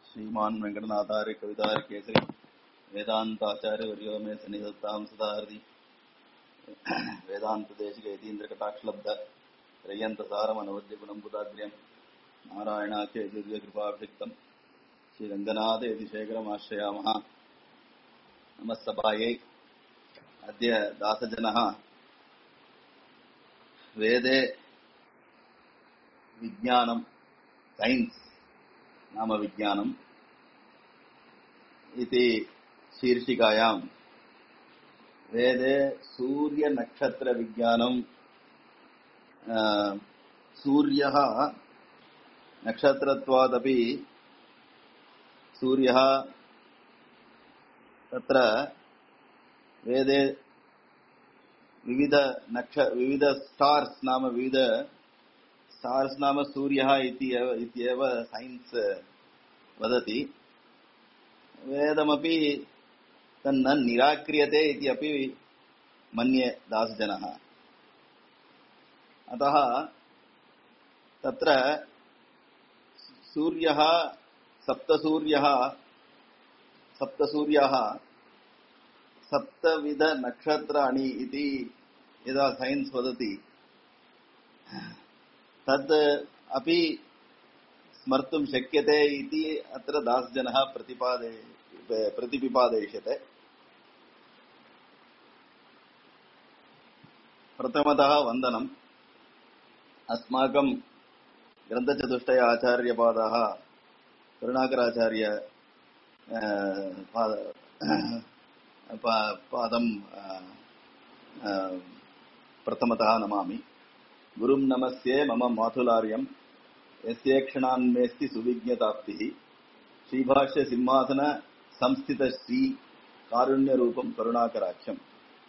श्रीमान् वेंकटनाथार्य कवितार्य केसरी वेदांताचार्यवर्यो मे सन्निधत्तां सदाहृदि वेदांतदेशिक यतीन्द्रकटाक्षलब्ध त्रय्यन्तसारमनवद्यगुणं बुधाग्र्यं नारायणाख्य दिव्यकृपाभिषिक्तं श्रीरङ्गनाथ यतिशेखरमाश्रयामः। नमस्सभायै। अद्य दासजनः वेदे विज्ञानं सैन्स् नाम विज्ञानम् इति शीर्षिकायां वेदे सूर्यनक्षत्रविज्ञानं सूर्यः नक्षत्रत्वादपि सूर्यः तत्र वेदे विविध स्टार्स् नाम सूर्यः इत्येव सैन्स् वदति। वेदमपि तन्न निराक्रियते इति अपि मन्ये दासजनः। अतः तत्र सूर्यः सप्तसूर्याः सप्तविध नक्षत्राणि इति यदा सैन्स् वदति तद् अपि स्मर्तुं शक्यते इति अत्र दासजनः प्रतिपिपादयिष्यते। प्रथमतः वन्दनम्। अस्माकं ग्रन्थचतुष्टय आचार्यपादाः करुणाकराचार्य पादं प्रथमतः नमामि। गुरुं नमस्ये मम मातुलार्यं यस्य क्षणान्मेस्ति सुविज्ञताप्तिः श्रीभाष्य सिंहासन संस्थित श्री कारुण्यरूपं करुणाकराख्यम्।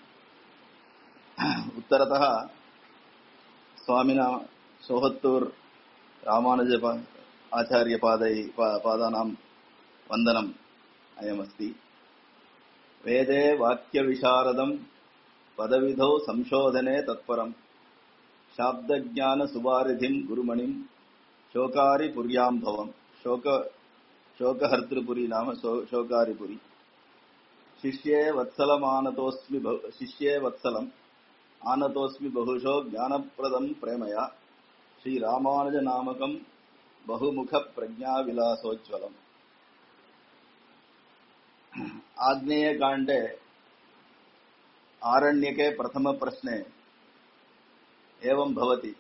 उत्तरतः स्वामिना सोहत्तूर् रामानुज आचार्य पादानां वन्दनम् अयमस्ति। वेदे वाक्यविशारदं पदविधौ संशोधने तत्परं शाब्दज्ञान सुवारिधिं गुरुमणिं शोकारिपुर्याम्भवम्। शोकहर्तृपुरी नाम शोकारिपुरी। शिष्ये वत्सलम् आनतोऽस्मि बहुशो ज्ञानप्रदं प्रेमया श्रीरामानुजनामकं बहुमुख प्रज्ञाविलासोज्ज्वलम्। आग्नेयकाण्डे आरण्यके प्रथम प्रश्ने एवं भवति।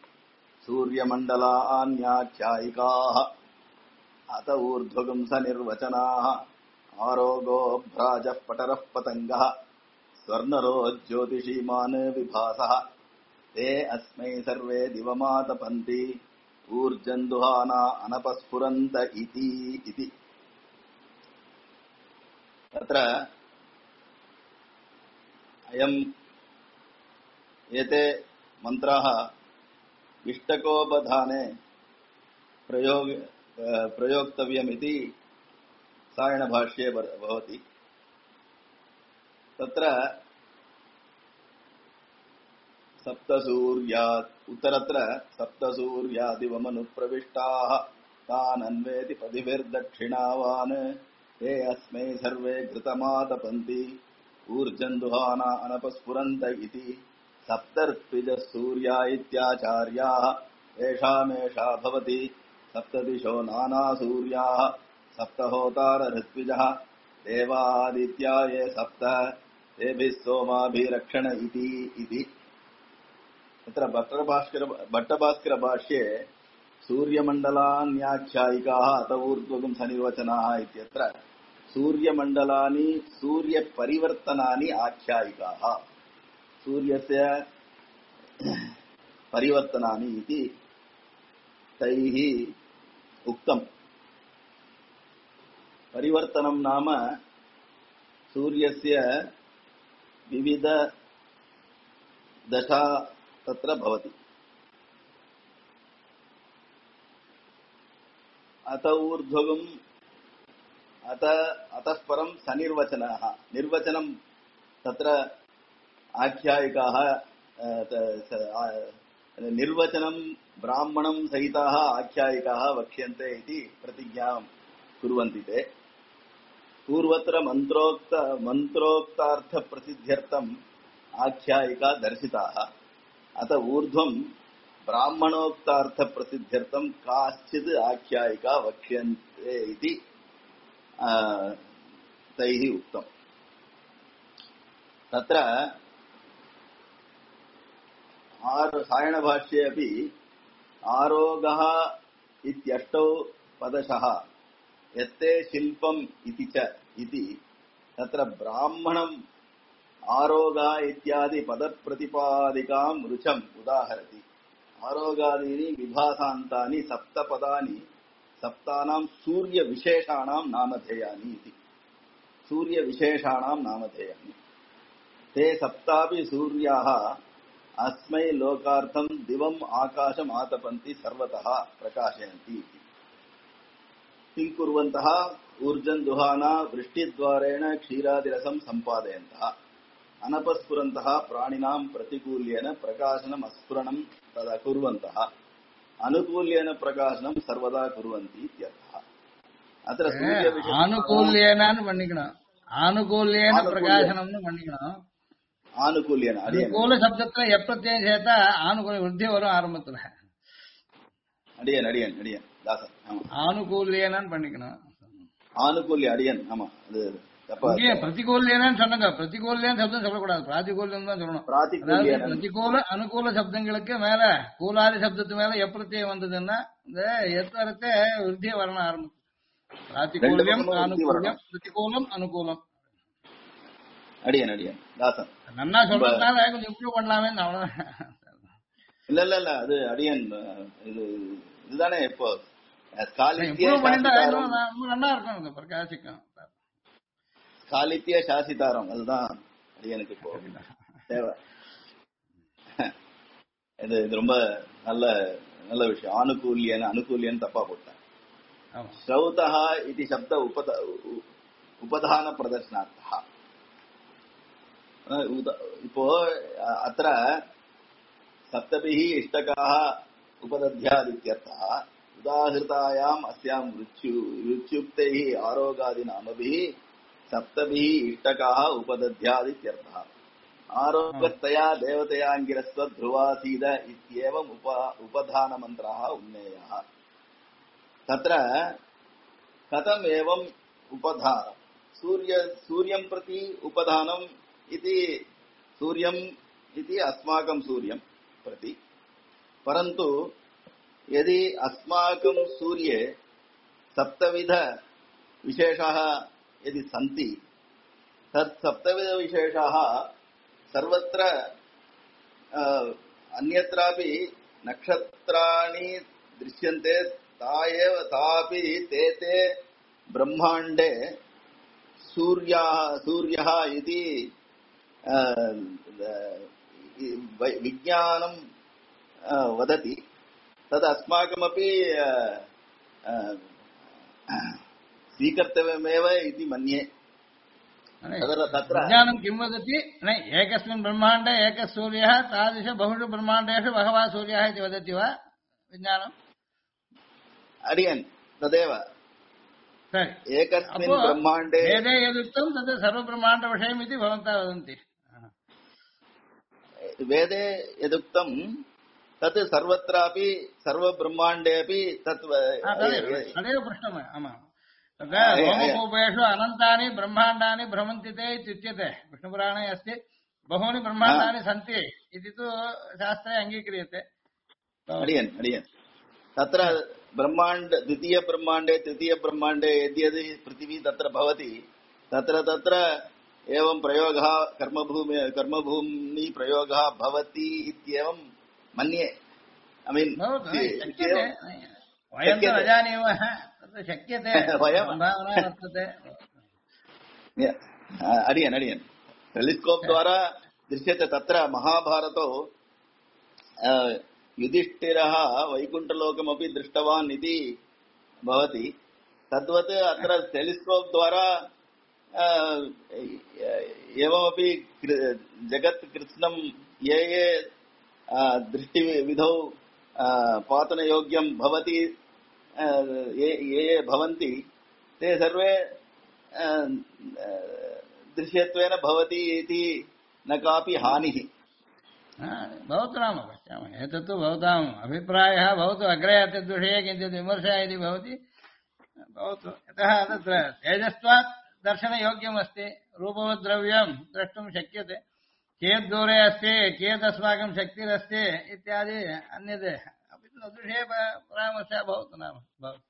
सूर्यमण्डलान्याख्यायिकाः अत ऊर्ध्वगं सनिर्वचनाः आरोगो भ्राजः पटरः पतङ्गः स्वर्णरो ज्योतिषीमान् विभासः ते अस्मै सर्वे दिवमातपन्ति ऊर्जन्दुहाना अनपस्फुरन्त इति। तत्र एते मन्त्राः इष्टकोपधाने प्रयोक्तव्यमिति सायणभाष्ये भवति। तत्र उत्तरत्र सप्तसूर्यादिवमनुप्रविष्टाः तान् अन्वेति पदिभिर्दक्षिणावान् ते अस्मै सर्वे घृतमातपन्ति ऊर्जन्दुहाना अनपस्फुरन्त इति। सप्तर्त्विजः सूर्या इत्याचार्याः येषामेषा भवति सप्तदिशो नानासूर्याः सप्तहोतारऋत्विजः देवादित्या ये सप्त तेभिः सोमाभिरक्षण इति। तत्र भट्टभास्करभाष्ये सूर्यमण्डलान्याख्यायिकाः अत ऊर्ध्वगं सनिर्वचनाः इत्यत्र सूर्यमण्डलानि सूर्यपरिवर्तनानि आख्यायिकाः। सूर्यस्य परिवर्तनानि इति तैः उक्तम्। परिवर्तनं नाम सूर्यस्य विविध दशा तत्र भवति। अत ऊर्ध्वगम् अतः परं सनिर्वचनः। निर्वचनं तत्र आख्यायिकाः निर्वचनं ब्राह्मणं सहिताः आख्यायिकाः वक्ष्यन्ते इति प्रतिज्ञां कुर्वन्ति ते पूर्वत्र मंत्रोक्तार्थ प्रसिद्ध्यर्थम आख्यायिका दर्शिताः अत ऊर्ध्वं ब्राह्मणोक्तार्थ प्रसिद्ध्यर्थम काश्चित् आख्यायिका वक्ष्यन्ते इति तैः उक्तम्। तत्र सायणभाष्ये अपि आरोगः इत्यष्टौ पदशः यत्ते शिल्पम् इति च इति तत्र ब्राह्मणम् आरोगा इत्यादि पदप्रतिपादिकां रुचम् उदाहरति। आरोगादीनि विभासान्तानि सप्तपदानि सप्तानां सूर्यविशेषाणां नामधेयानि इति। सूर्यविशेषाणां नामधेयानि ते सप्तापि सूर्याः अस्मै लोकार्थं दिवम् आकाशम् आतपन्ति सर्वतः प्रकाशयन्ति इति। किं कुर्वन्तः ऊर्जन्दुहाना वृष्टिद्वारेण क्षीरादिरसं सम्पादयन्तः अनपस्फुरन्तः प्राणिनां प्रतिकूल्येन प्रकाशनम् अस्फुरणं तदा कुर्वन्तः अनुकूल्येन प्रकाशनं सर्वदा कुर्वन्ति इत्यर्थः। अत्र सूर्यविषये आनुकूल्येन பண்ணிக்கணும் ஆனுகூல்யேன பிரகாசனம்னு பண்ணிக்கணும் आनुकूल्येन அனுகூல சப்தத்துல எப்பிரத்யயம் சேர்த்தா ஆனுகூல விருத்தி வரும் ஆரம்பத்துல அடியன் அடியன் அடியன் தாசன் ஆமா ஆனுகூல்யேனன்னு பண்ணிக்கணும் ஆனுகூல்ய அடியன் ஆமா அது தப்பா இங்கே பிரதிகூல்யேனன்னு சொன்னாங்க பிரதிகூல்யேன சப்தம் சொல்லக்கூடாது பிராதிகூல்யம் தான் சொல்லணும் பிராதிகூல்யேன பிரதிகூல அனுகூல சப்தங்களுக்கு மேல கூலாதி சப்தத்து மேல எப்பிரத்யயம் வந்ததுன்னா இந்த எத்தரத்தை விருத்தியை வரணும் ஆரம்பிச்சு பிராதிகூல்யம் ஆனுகூல்யம் பிரதிகூலம் அனுகூலம் அடியன் அடியன் தாசன் நன்னா சொல்றதுனால கொஞ்சம் இம்ப்ரூவ் பண்ணலாமே அவ்வளவுதான். இல்ல இல்ல இல்ல அது அடியன் இது இதுதானே இப்போ இம்ப்ரூவ் பண்ணிட்டா இன்னும் நல்லா இருக்கும் இந்த பிரகாசிக்கும் காலித்திய சாசிதாரம் அதுதான் அடியனுக்கு இப்போ தேவை. இது ரொம்ப நல்ல நல்ல விஷயம். அனுகூல்யன்னு தப்பா போட்டேன். ஸ்ரௌதः इति शब्द उपधान प्रदर्शनार्थः. இப்போ अत्र सप्तभिः इष्टकाः उपदध्यादित्यर्थः उदाहृतायाम् अस्यां रुच्युक्तैः आरोगादिनामभिः सप्तभिः इष्टकाः उपदध्यादित्यर्थः. आरोगतया देवतयाङ्गिरस्व ध्रुवासीद इत्येवम् उपधानमन्त्राः उन्नेयाः. तत्र कथम् एवम् उपधानम् सूर्यं प्रति उपधानम् इति सूर्यम् इति अस्माकं सूर्यं प्रति, परन्तु यदि अस्माकं सूर्ये सप्तविध विशेषाः यदि सन्ति तत् सप्तविध विशेषाः सर्वत्र अन्यत्रापि नक्षत्राणि दृश्यन्ते तापि ते ब्रह्माण्डे सूर्यः इति विज्ञानं वदति. तद् अस्माकमपि स्वीकर्तव्यमेव इति मन्ये. विज्ञानं किं वदति? एकस्मिन् ब्रह्माण्डे एकः सूर्यः तादृश बहुषु ब्रह्माण्डेषु बहवः सूर्याः इति वदति वा विज्ञानम्? अडियन् तदेव एकस्मिन् ब्रह्माण्डे वेदे यदुक्तं तद् सर्वब्रह्माण्डविषयम् इति भवन्तः वदन्ति. वेदे यदुक्तं तत् सर्वत्रापि सर्वब्रह्माण्डे अपि तत् तदेव पृष्टम्. आमां तद् रोमकूपेषु अनन्तानि ब्रह्माण्डानि भ्रमन्ति ते इत्युच्यते. विष्णुपुराणे अस्ति बहूनि ब्रह्माण्डानि सन्ति इति तु शास्त्रे अङ्गीक्रियते. अडियन् तत्र ब्रह्माण्ड द्वितीय ब्रह्माण्डे तृतीय ब्रह्माण्डे यद्यदि पृथिवी तत्र भवति तत्र एवं प्रयोगः कर्मभूमि प्रयोगः भवति इत्येवं मन्ये. I mean वयं तु न जानीमः तत्र शक्यते सम्भावना वर्तते. अडियन् टेलिस्कोप् द्वारा दृश्यते. तत्र महाभारतो युधिष्ठिरः वैकुण्ठलोकमपि दृष्टवान् इति भवति. तद्वत् अत्र टेलिस्कोप् द्वारा एवमपि जगत् कृत्स्नं ये दृष्टिविधौ पातनयोग्यं भवति ये भवन्ति ते सर्वे दृश्यत्वेन भवति इति न कापि हानिः। भवतु नाम पश्यामः एतत्तु भवताम् अभिप्रायः भवतु अग्रे तद्विषये किञ्चित् विमर्शः यदि भवति भवतु यतः तत्र तेजस्त्वात् दर्शनयोग्यमस्ति रूपवद्द्रव्यं द्रष्टुं शक्यते कियद्दूरे अस्ति कियदस्माकं शक्तिरस्ति इत्यादि अन्यत् अपि तद्विषये परामर्शः भवतु नाम भवतु।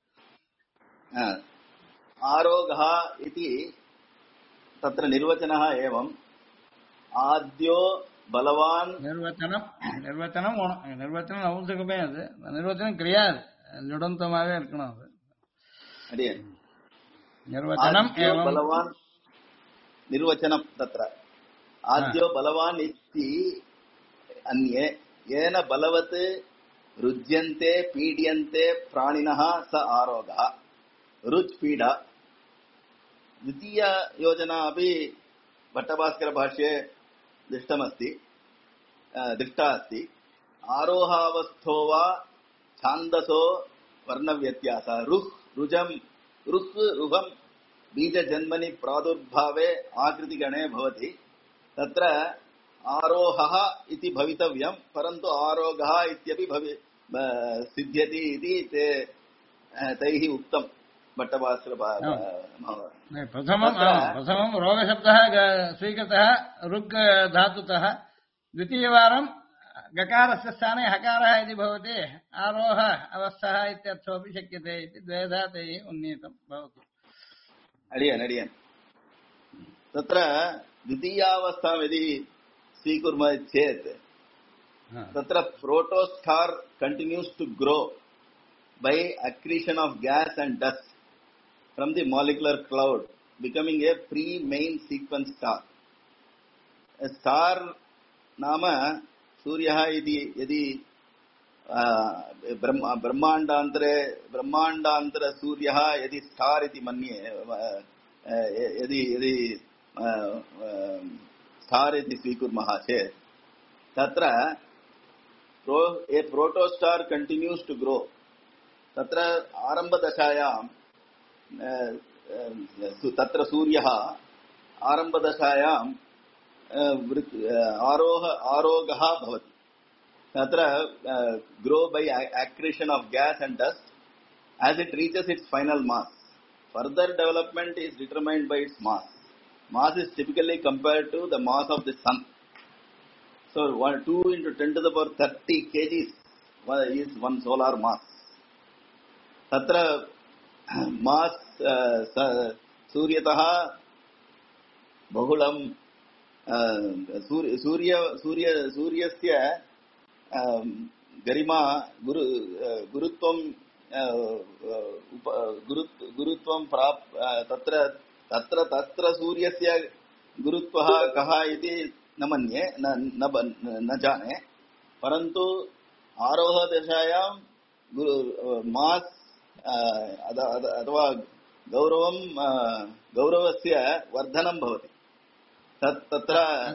आरोगः इति तत्र निर्वचनः एवम् आद्यो बलवान् निर्वचனம் நவுன்சுக்குமே அது நிர்வச்சனம் கிடையாது லுடந்தமாவே இருக்கணும் அது अडियन् निर्वचनम् एवं बलवान् निर्वचनं तत्र आद्यो बलवान् इति अन्ये येन बलवत् रुज्यन्ते पीड्यन्ते प्राणिनः स आरोगः रुच् पीडा। द्वितीय योजना अपि भट्टभास्करभाष्ये दृष्टा अस्ति आरोहावस्थो वा छान्दसो वर्णव्यत्यासः रुह् रुजं रुह् रुहं बीजजन्मनि प्रादुर्भावे आकृतिगणे भवति तत्र आरोहः इति भवितव्यं परन्तु आरोगः इत्यपि सिद्ध्यति इति तैः उक्तं भट्टभास्कर प्रथमं रोगशब्दः स्वीकृतः ऋक् धातुतः द्वितीयवारं गकारस्य स्थाने हकारः यदि भवति आरोह अवस्थः इत्यर्थोऽपि शक्यते इति द्वेधा तैः उन्नीतं भवतु। अडियन् तत्र द्वितीयावस्थां यदि स्वीकुर्मः चेत् तत्र protostar continues to grow by accretion of gas and dust from the molecular cloud, becoming a pre-main sequence star. A star नाम सूर्यः इति यदि ब्रह्माण्डान्तर सूर्यः यदि स्टार् इति मन्ये यदि स्टार् इति स्वीकुर्मः चेत् तत्र a protostar continues to grow. तत्र आरम्भदशायां तत्र सूर्यः आरम्भदशायां आरोगः भवति तत्र grow by accretion of gas and dust as it reaches its final mass. Further development is determined by its mass. Mass is typically compared to the mass of the sun. So 2 into 10 to the power 30 kg is one solar mass. तत्र मास् सूर्यतः बहुलं सूर्यस्य गरिमा गुरुत्वं तत्र सूर्यस्य गुरुत्वः कः इति न मन्ये न जाने परन्तु आरोहदशायां मास् अथवा गौरवस्य वर्धनं भवति तत्र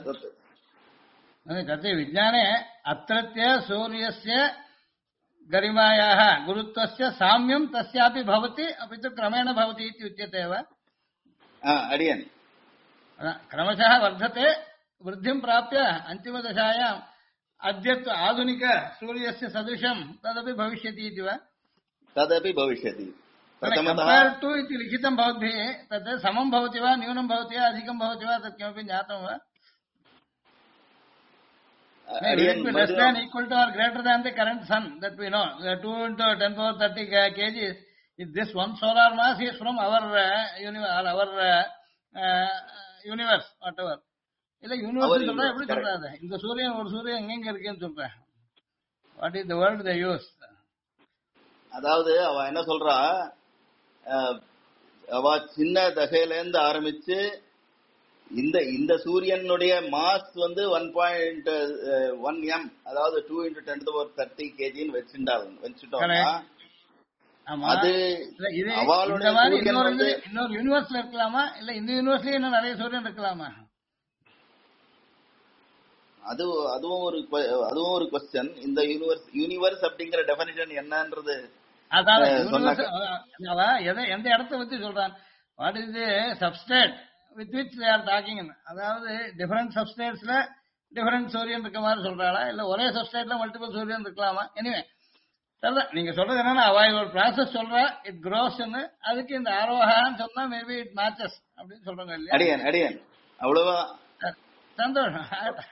तत् विज्ञाने अत्रत्य सूर्यस्य गरिमायाः गुरुत्वस्य साम्यं तस्यापि भवति अपि तु क्रमेण भवति इति उच्यते वा? अडियन् क्रमशः वर्धते वृद्धिं प्राप्य अन्तिमदशायाम् अद्यत्व आधुनिक सूर्यस्य सदृशं तदपि भविष्यति इति वा? तदपि भविष्यति कम्पेर् टु इति लिखितं भवद्भिः तत् समं भवति वा न्यूनं भवति वा अधिकं भवति वा तत् किमपि ज्ञातं वा? Less than equal to or greater than the current sun that we know 2 into 10 power 30 kgs. If this one solar mass is from our universe whatever இல்ல யூனிவர்ஸ் சொல்றா எப்படி சொல்றாங்க இந்த சூரியன் ஒரு சூரியன் எங்க இருக்குன்னு சொல்றேன் what is the word they use அதாவது அவ என்ன சொல்றா அவ சின்ன தசையிலேருந்து ஆரம்பிச்சு இந்த சூரியனுடைய மாஸ் வந்து 1.1 m அதாவது 2 into 10 to the power 30 kg ன்னு வெச்சிட்டோம்னா அது அவளுடைய சூரியன் வந்து இன்னொரு யூனிவர்ஸ்ல இருக்கலாமா இல்ல இந்த யூனிவர்ஸ்லயே இன்னும் நிறைய சூரியன் இருக்கலாமா அதுவும் ஒரு क्वेश्चन இந்த யூனிவர்ஸ் அப்படிங்கிற டெஃபினிஷன் என்னன்றது அதாவது எந்த இடத்தை வச்சு சொல்றான் what is the substate with which they are talking. அதாவது டிஃபரெண்ட் சப்ஸ்டேட்ஸ்ல டிஃபரெண்ட் சூரியன் இருக்க மாதிரி சொல்றாளா, இல்ல ஒரே சப்ஸ்டேட்ல மல்டிபிள் சூரியன் இருக்கலாமா? எனிவே நீங்க சொல்றது என்னன்னா அவ ஒரு ப்ராசஸ் சொல்றா, இட் க்ரோஸ்ன்னு, அதுக்கு இந்த ஆரோகான்னு சொன்னா மேபி இட் மேட்சஸ் அப்படின்னு சொல்றாங்க இல்லையா? அடியன் அடியன் அவ்வளவா சந்தோஷம்.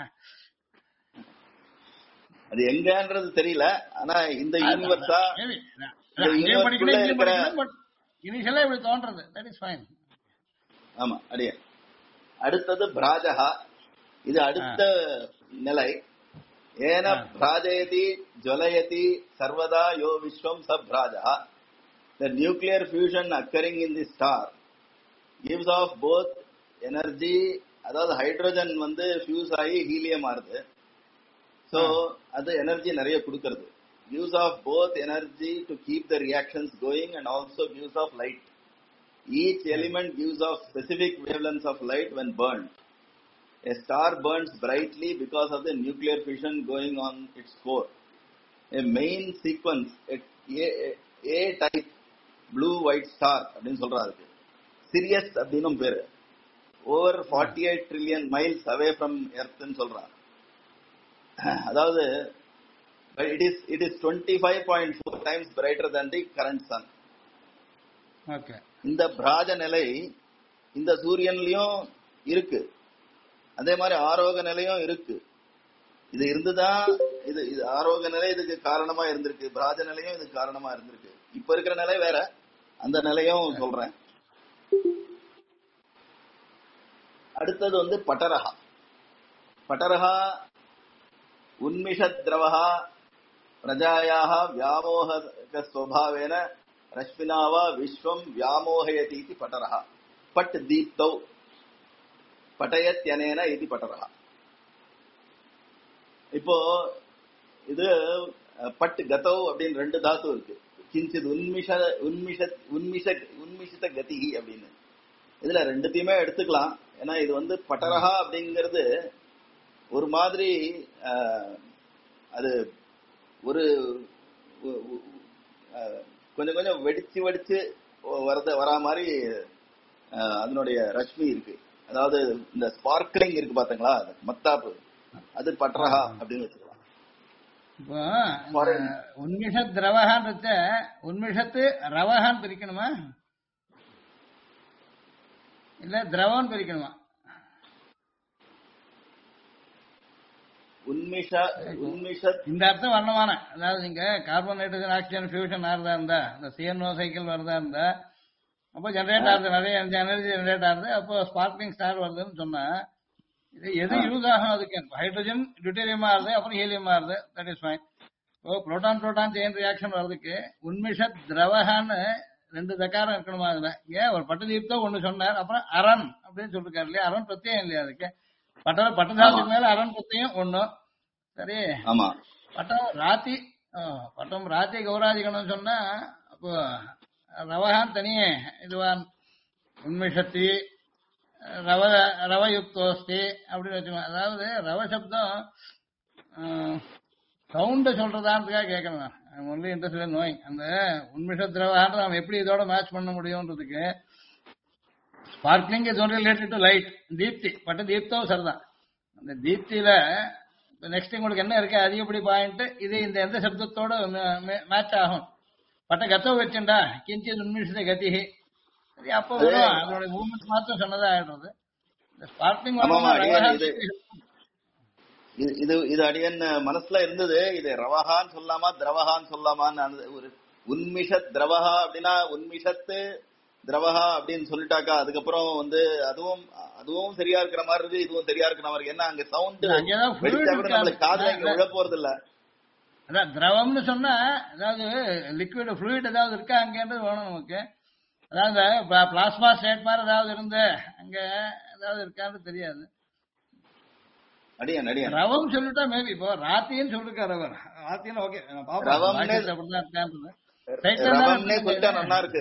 அது எங்கன்றது தெரியல. ஆனா இந்த யூனிவர்ஸா மேபி இந்த யூனிவர்ஸ்குள்ள இருக்கிற இனிஷியலா இப்படி தோன்றது, தட் இஸ் ஃபைன். ஆமா அடியன். அடுத்தது பிராஜகா, இது அடுத்த நிலை. ஏன பிராஜயதி ஜ்வலயதி சர்வதா யோ விஸ்வம் ச பிராஜா. The nuclear fusion occurring in the star gives off both energy, அதாவது ஹைட்ரஜன் வந்து ஃபியூஸ் ஆகி ஹீலியம் ஆறுது. ஸோ அது எனர்ஜி நிறைய கொடுக்கறது. gives off both energy to keep the reactions going and also gives off light. Each element gives off specific wavelengths of light when burned. A star burns brightly because of the nuclear fission going on its core. A main sequence, A type blue white star அப்படின்னு சொல்றாரு. Sirius அப்படின்னும் பேரு. Over 48 trillion miles away from Earth ன்னு சொல்றாரு. அதாவது it is 25.4 times brighter than the current sun. Okay. இந்த பிராஜ நிலை இந்த சூரியன்லயும் இருக்கு, அதே மாதிரி ஆரோக நிலையும் இருக்கு. இது இருந்துதான் இது ஆரோக நிலை இதுக்கு காரணமா இருந்திருக்கு, பிராஜ நிலையும் இதுக்கு காரணமா இருந்திருக்கு. இப்ப இருக்கிற நிலை வேற, அந்த நிலையும் சொல்றேன். அடுத்தது வந்து பட்டரஹா. பட்டரஹா உன்மிஷத் திரவஹா பிரஜாயாக வியாமோக ஸ்வபாவேன ரஷ்மினாவா விஸ்வம் வியாமோகயதி இது பட்டரஹா. பட் தீப்தௌ பட்டயத்யனேன இது பட்டரஹா. இப்போ இது பட் கதௌ அப்படின்னு ரெண்டு தாத்து இருக்கு. கிஞ்சித் உன்மிஷித கதி அப்படின்னு. இதுல ரெண்டுத்தையுமே எடுத்துக்கலாம். ஏன்னா இது வந்து பட்டரஹா அப்படிங்கிறது ஒரு மாதிரி அது ஒரு கொஞ்சம் கொஞ்சம் வெடிச்சு வெடிச்சு வரா மாதிரி அதனுடைய ரஷ்மி இருக்கு. அதாவது இந்த ஸ்பார்க்லிங் இருக்கு பாத்தீங்களா, மத்தாப்பு, அது பட்டரஹா அப்படின்னு வச்சுக்கலாம். இப்போ உன்மிஷத் திரவகான்றத உன்மிஷத்து ரவகான்னு பிரிக்கணுமா இல்ல திரவம் பிரிக்கணுமா? இந்த அர்த்தம் வண்ணமான, அதாவது நீங்க கார்பன் நைட்ரஜன் ஆக்சிஜன் ஃபியூஷன் ஆறுதா இருந்தா, இந்த சிஎன்ஓ சைக்கிள் வருதா இருந்தா, அப்போ ஜெனரேட் ஆகுது, நிறைய எனர்ஜி ஜெனரேட் ஆகுது, அப்போ ஸ்பார்க்லிங் ஸ்டார் வருதுன்னு சொன்னா இது எது யூஸ் ஆகும்? அதுக்கு ஹைட்ரஜன் டியூட்டீரியம் ஆகுது, அப்புறம் ஹீலியம் ஆகுது, தட் இஸ் ஃபைன். இப்போ புரோட்டான் புரோட்டான் செயின் ரியாக்ஷன் வர்றதுக்கு உன்மிஷத் திரவகான்னு ரெண்டு தக்காரம் இருக்கணுமா? அதுல ஏன் ஒரு பட்டு தீப்தம் ஒண்ணு சொன்னார், அப்புறம் அரண் அப்படின்னு சொல்லிருக்காரு இல்லையா? அரண் பிரத்யம் இல்லையா அதுக்கு? பட்டதாத்துக்கு மேல அரண் பிரத்யம் ஒண்ணும். சரி, பட்டம் ராத்தி, பட்டம் ராத்தி கௌராதிகணும் சொன்னா அப்போ ரவகான் தனியே இதுவான் உன்மிஷத்தி ரவயுக்தோஸ்தி அப்படின்னு வச்சுக்கோங்க. அதாவது ரவ சப்தம் சவுண்ட சொல்றதான்றதுக்காக கேட்கணும். ஒன்லி இன்ட்ரெஸ்ட் நோய் அந்த உன்மிஷ திரவான்ற நம்ம எப்படி இதோட மேட்ச் பண்ண முடியும்ன்றதுக்கு sparkling is only related to light. தீப்தி பட்ட தீப்தம் சரிதான். அந்த தீப்தியில நெக்ஸ்ட் உங்களுக்கு என்ன இருக்கு அதிகப்படி பாயிண்ட், இது இந்த எந்த சப்தத்தோட மேட்ச் ஆகும். பட்ட கத்தவை வச்சுண்டா கிஞ்சி உன்மிஷ கதி, சரி அப்போ வரும். அதோட மூவ்மெண்ட் மாத்திரம் சொன்னதா ஆயிடுறது. ஸ்பார்க்லிங் இது அடியன் மனசுல இருந்தது. இது ரவஹான்னு சொல்லாமா திரவஹான்னு சொல்லாமான்னு. ஒரு உன்மிஷத் திரவஹா அப்படின்னா உன்மிஷத்து திரவஹா அப்படின்னு சொல்லிட்டாக்கா அதுக்கப்புறம் வந்து அதுவும் சரியா இருக்கிற மாதிரி இருக்கு, இதுவும் சரியா இருக்கிற மாதிரி. ஏன்னா அங்க சவுண்ட் நம்மளுக்கு காதுல இங்க விழ போறது இல்ல. அதான் திரவம்னு சொன்னா அதாவது லிக்விட் ஃப்ளூயிட் ஏதாவது இருக்கா அங்கன்றது வேணும் நமக்கு. அதாவது பிளாஸ்மா ஸ்டேட் மாதிரி ஏதாவது இருந்து அங்க ஏதாவது இருக்கான்னு தெரியாது. ரவம் சொல்லிட்டா மேபி இப்போ ராத்தின்னு சொல்லிருக்காரு அவர். ராத்தின்னு ஓகே நல்லா இருக்கு.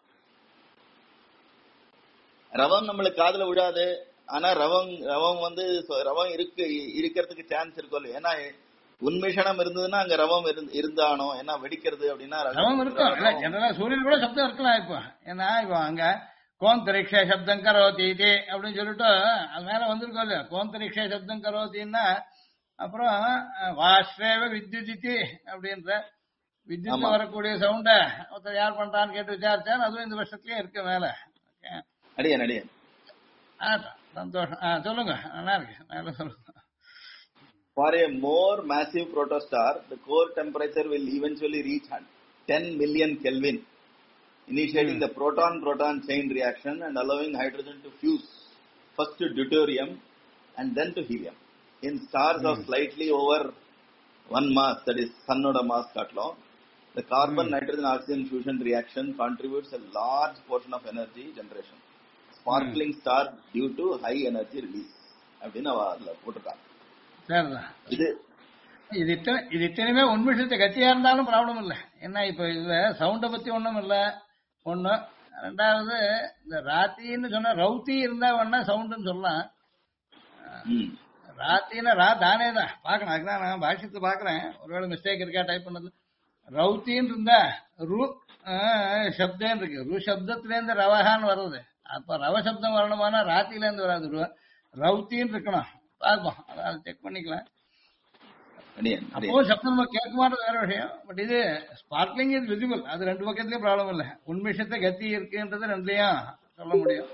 ரவம் நம்மளுக்கு காதுல விடாது. ஆனா ரவம் வந்து ரவம் இருக்கிறதுக்கு சான்ஸ் இருக்கும். ஏன்னா உன்மிஷனம் இருந்ததுன்னா அங்க ரவம் இருந்தானோ, ஏன்னா வெடிக்கிறது அப்படின்னா ரவம் இருக்கும். ஜெனரலா சூரியன் கூட சப்தம் இருக்கலாம். இப்போ ஏன்னா இப்போ அங்க கோந்தரிக்ஷ சப்தம் கரோதி இது அப்படின்னு சொல்லிட்டு அது மேல வந்திருக்கோம் இல்லையா, கோந்தரிக்ஷ சப்தம் கரோத்தின்னா அப்புறம் வாஸ்ரேவ வித்யுதித்தி அப்படின்ற வித்யுத் வரக்கூடிய சவுண்ட ஒருத்தர் யார் பண்றான்னு கேட்டு விசாரிச்சார். அதுவும் இந்த வருஷத்துலயே இருக்கு மேல. அடியன் அடியன் சந்தோஷம். சொல்லுங்க, நல்லா இருக்கு, மேல சொல்லுங்க. For a more massive protostar, the core temperature will eventually reach 10 million Kelvin, initiating the proton-proton chain reaction and allowing hydrogen to fuse first to deuterium and then to helium. In stars of slightly over 1 mass, that is Sunnoda mass Katlo, the carbon-nitrogen-oxygen fusion reaction contributes a large portion of energy generation. Sparkling star due to high energy release. அப்படின்னு அதில் போட்டிருக்காங்க. சரிதான். இது இத்தனையுமே உண்மைஷத்தை கத்தியா இருந்தாலும் problem இல்லை. என்ன இப்ப இதுல சவுண்ட பத்தி ஒண்ணும் இல்ல. ஒண்ணு, ரெண்டாவது இந்த ராத்தின்னு சொன்ன ரவுத்தி இருந்தா வேணா சவுண்டுன்னு சொல்லலாம். ராத்தின்னா ரா தானே தான் பாக்கணும். அதுக்குதான் நான் பாஷ்யத்தை பாக்குறேன், ஒருவேளை மிஸ்டேக் இருக்கா டைப் பண்ணது. ரவுத்தின்னு இருந்தா ரு சப்தம் இருக்கு, ரு சப்தத்துல இருந்து ரவகான்னு வர்றது. அப்ப ரவ சப்தம் வரணுமானா ராத்தில இருந்து வராது, ரவுத்தின்னு இருக்கணும். பார்ப்போம், அதாவது செக் பண்ணிக்கலாம். அப்போ சப்தம் நம்ம கேட்க மாட்டது வேற விஷயம். பட் இது ஸ்பார்க்லிங் இஸ் விசிபிள், அது ரெண்டு பக்கத்துலயும் ப்ராப்ளம் இல்லை. உண்மிஷத்தை கத்தி இருக்குன்றது ரெண்டையும் சொல்ல முடியும்.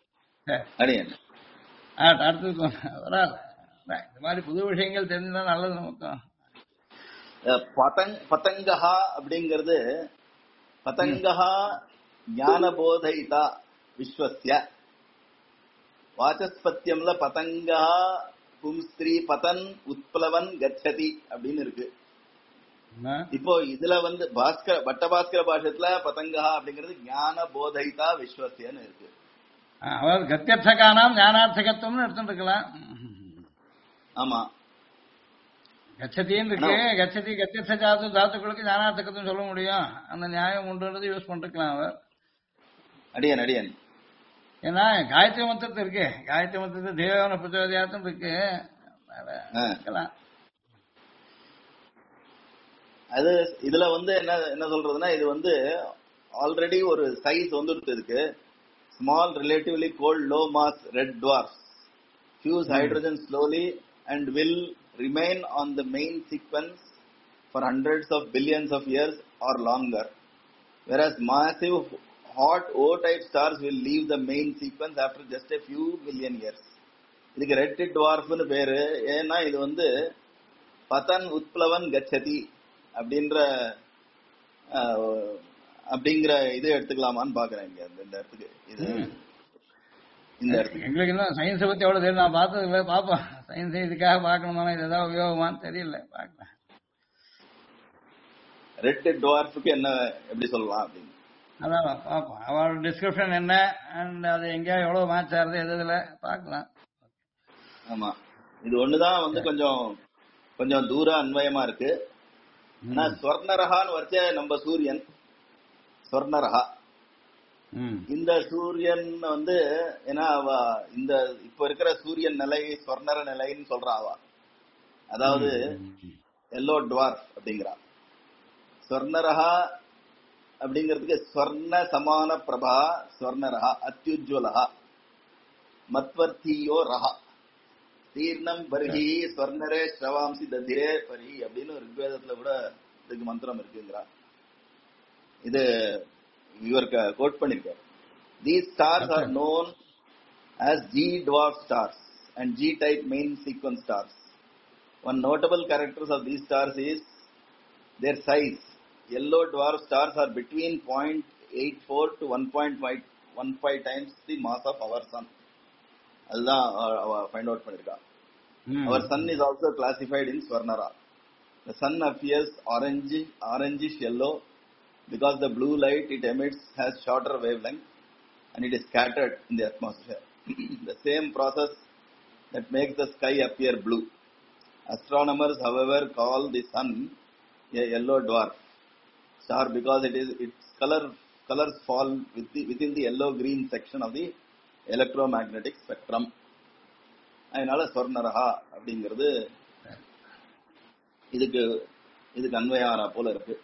அடுத்தது வராது. இந்த மாதிரி புது விஷயங்கள் தெரிஞ்சுதான் நல்லது நமக்கு. பதங்கஹா அப்படிங்கிறது பதங்கஹா ஞானபோதைதா விஸ்வஸ்ய வாசஸ்பத்தியம்ல பதங்கஹா பும்ஸ்திரீ பதன் உத்பலவன் கச்சதி அப்படின்னு இருக்கு. இப்போ இதுல வந்து பட்டபாஸ்கர பாஷத்துல பதங்கஹா அப்படிங்கிறது ஞான போதைதா விஸ்வஸ்யன்னு இருக்கு. அதாவது கத்தியர்த்தகானாம் ஞானார்த்தகத்துவம்னு எடுத்துட்டு இருக்கலாம். ஆமா, கச்சதின்னு இருக்கு. கச்சதி கத்தியர்த்த ஜாது தாத்துக்களுக்கு ஞானார்த்தகத்துவம் சொல்ல முடியும். அந்த நியாயம் உண்டுன்றது யூஸ் பண்ணிருக்கலாம் அவர். அடியன் அடியன். ஏன்னா காயத்ரி மந்திரத்து இருக்கு, காயத்ரி மந்திரத்து தேவன பிரச்சோதயாத்தும் இருக்கு. அது இதுல வந்து என்ன சொல்றதுன்னா, இது வந்து ஆல்ரெடி ஒரு சைஸ் வந்துட்டு இருக்கு. Small relatively cold low mass red dwarfs fuse hydrogen slowly and will remain on the main sequence for hundreds of billions of years or longer, whereas massive hot O-type stars will leave the main sequence after just a few million years. இதுக்கு red டுவார்ஃப்னு பேரு. ஏன்னா இது வந்து பதன் உத்ப்ளவன் கச்சதி அப்படிங்கிற இது எடுத்துக்கலாமான்னு பாக்குறேன் இங்க இந்த இடத்துக்கு. இது இந்த இடத்துக்கு எங்களுக்கு இன்னும் சயின்ஸை பத்தி எவ்வளவு தெரியும், நான் பார்த்தது இல்லை. பாப்போம், சயின்ஸ் இதுக்காக பார்க்கணுமா, இது ஏதாவது உபயோகமானு தெரியல, பார்க்கலாம். ரெட் டுவார்ஃபுக்கு என்ன எப்படி சொல்லலாம் அப்படின்னு அதான் பார்ப்போம். அவரோட டிஸ்கிரிப்ஷன் என்ன அண்ட் அது எங்கேயா எவ்வளவு மேட்ச் ஆகுது எதுல பார்க்கலாம். ஆமா, இது ஒண்ணுதான் வந்து கொஞ்சம் தூர அன்வயமா இருக்கு. ஆனா ஸ்வர்ணரகான்னு வச்ச நம்ம சூரியன் ஸ்வர்ணரகா. இந்த சூரியன் வந்து ஏன்னா இந்த இப்ப இருக்கிற சூரியன் நிலை ஸ்வர்ணர நிலைன்னு சொல்றாவா, அதாவது எல்லோ டுவார்ஃப் அப்படிங்கிறா. ஸ்வர்ணரகா அப்படிங்கிறதுக்கு ஸ்வர்ண சமான பிரபா ஸ்வர்ணரகா அத்யுஜ்வலஹா மத்வர்த்தியோ ரஹா தீர்ணம் பர்ஹி ஸ்வர்ணரே ஸ்ரவாம்சி ததிரே பரி அப்படின்னு ரிக்வேதத்துல கூட இதுக்கு மந்திரம் இருக்குங்கிறா. இது இவருக்கு கோட் பண்ணிருக்காரு. These stars are known as G dwarf stars and G type main sequence stars. One notable character of these stars is their size. Yellow dwarf stars are between 0.84 to 1.15 times the mass of our sun. அதுதான் find out பண்ணிருக்கா. Our sun is also classified in Swarnara. The sun appears orangish yellow because the blue light it emits has shorter wavelength and it is scattered in the atmosphere. The same process that makes the sky appear blue. Astronomers, however, call the sun a yellow dwarf star because its colors fall within the yellow-green section of the electromagnetic spectrum. அதனால ஸ்வர்ணரஹா அப்படிங்கிறது இதுக்கு அன்வயாரா போல இருக்கு.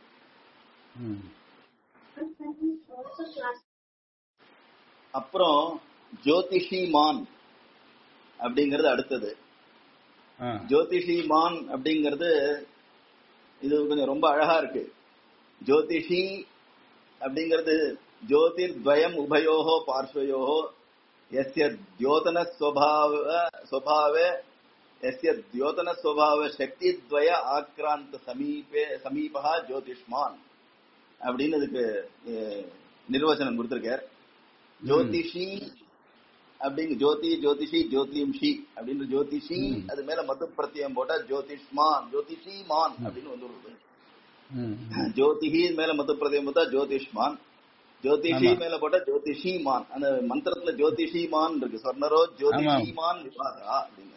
அப்புறம் ஜோதிஷிமான் அப்படிங்கிறது அடுத்தது. ஜோதிஷிமான் அப்படிங்கிறது இது கொஞ்சம் ரொம்ப அழகா இருக்கு. ஜோதிஷி அப்படிங்கிறது ஜோதிர் துவயம் உபயோகோ பார்ஸ்வயோகோ எஸ்ய தியோதன ஸ்வபாவே எஸ்ய தியோதன ஸ்வபாவ சக்தி துவய ஆக்ராந்த சமீபா ஜோதிஷ்மான் அப்படின்னு இதுக்கு நிர்வச்சனம் கொடுத்திருக்கார். ஜோதிஷி அப்படிங்க ஜோதி ஜோதிஷி ஜோதிம்ஷி அப்படின்ற ஜோதிஷி அது மேல மது பிரத்யம் போட்டா ஜோதிஷ்மான் ஜோதிஷிமான் அப்படின்னு வந்து ஜோதிஹி மேல மது பிரத்யம் போட்டா ஜோதிஷ்மான், ஜோதிஷி மேல போட்டா ஜோதிஷிமான். அந்த மந்திரத்துல ஜோதிஷிமான் இருக்கு. சொர்ணரோ ஜோதிஷிமான் விபாதா அப்படின்னு.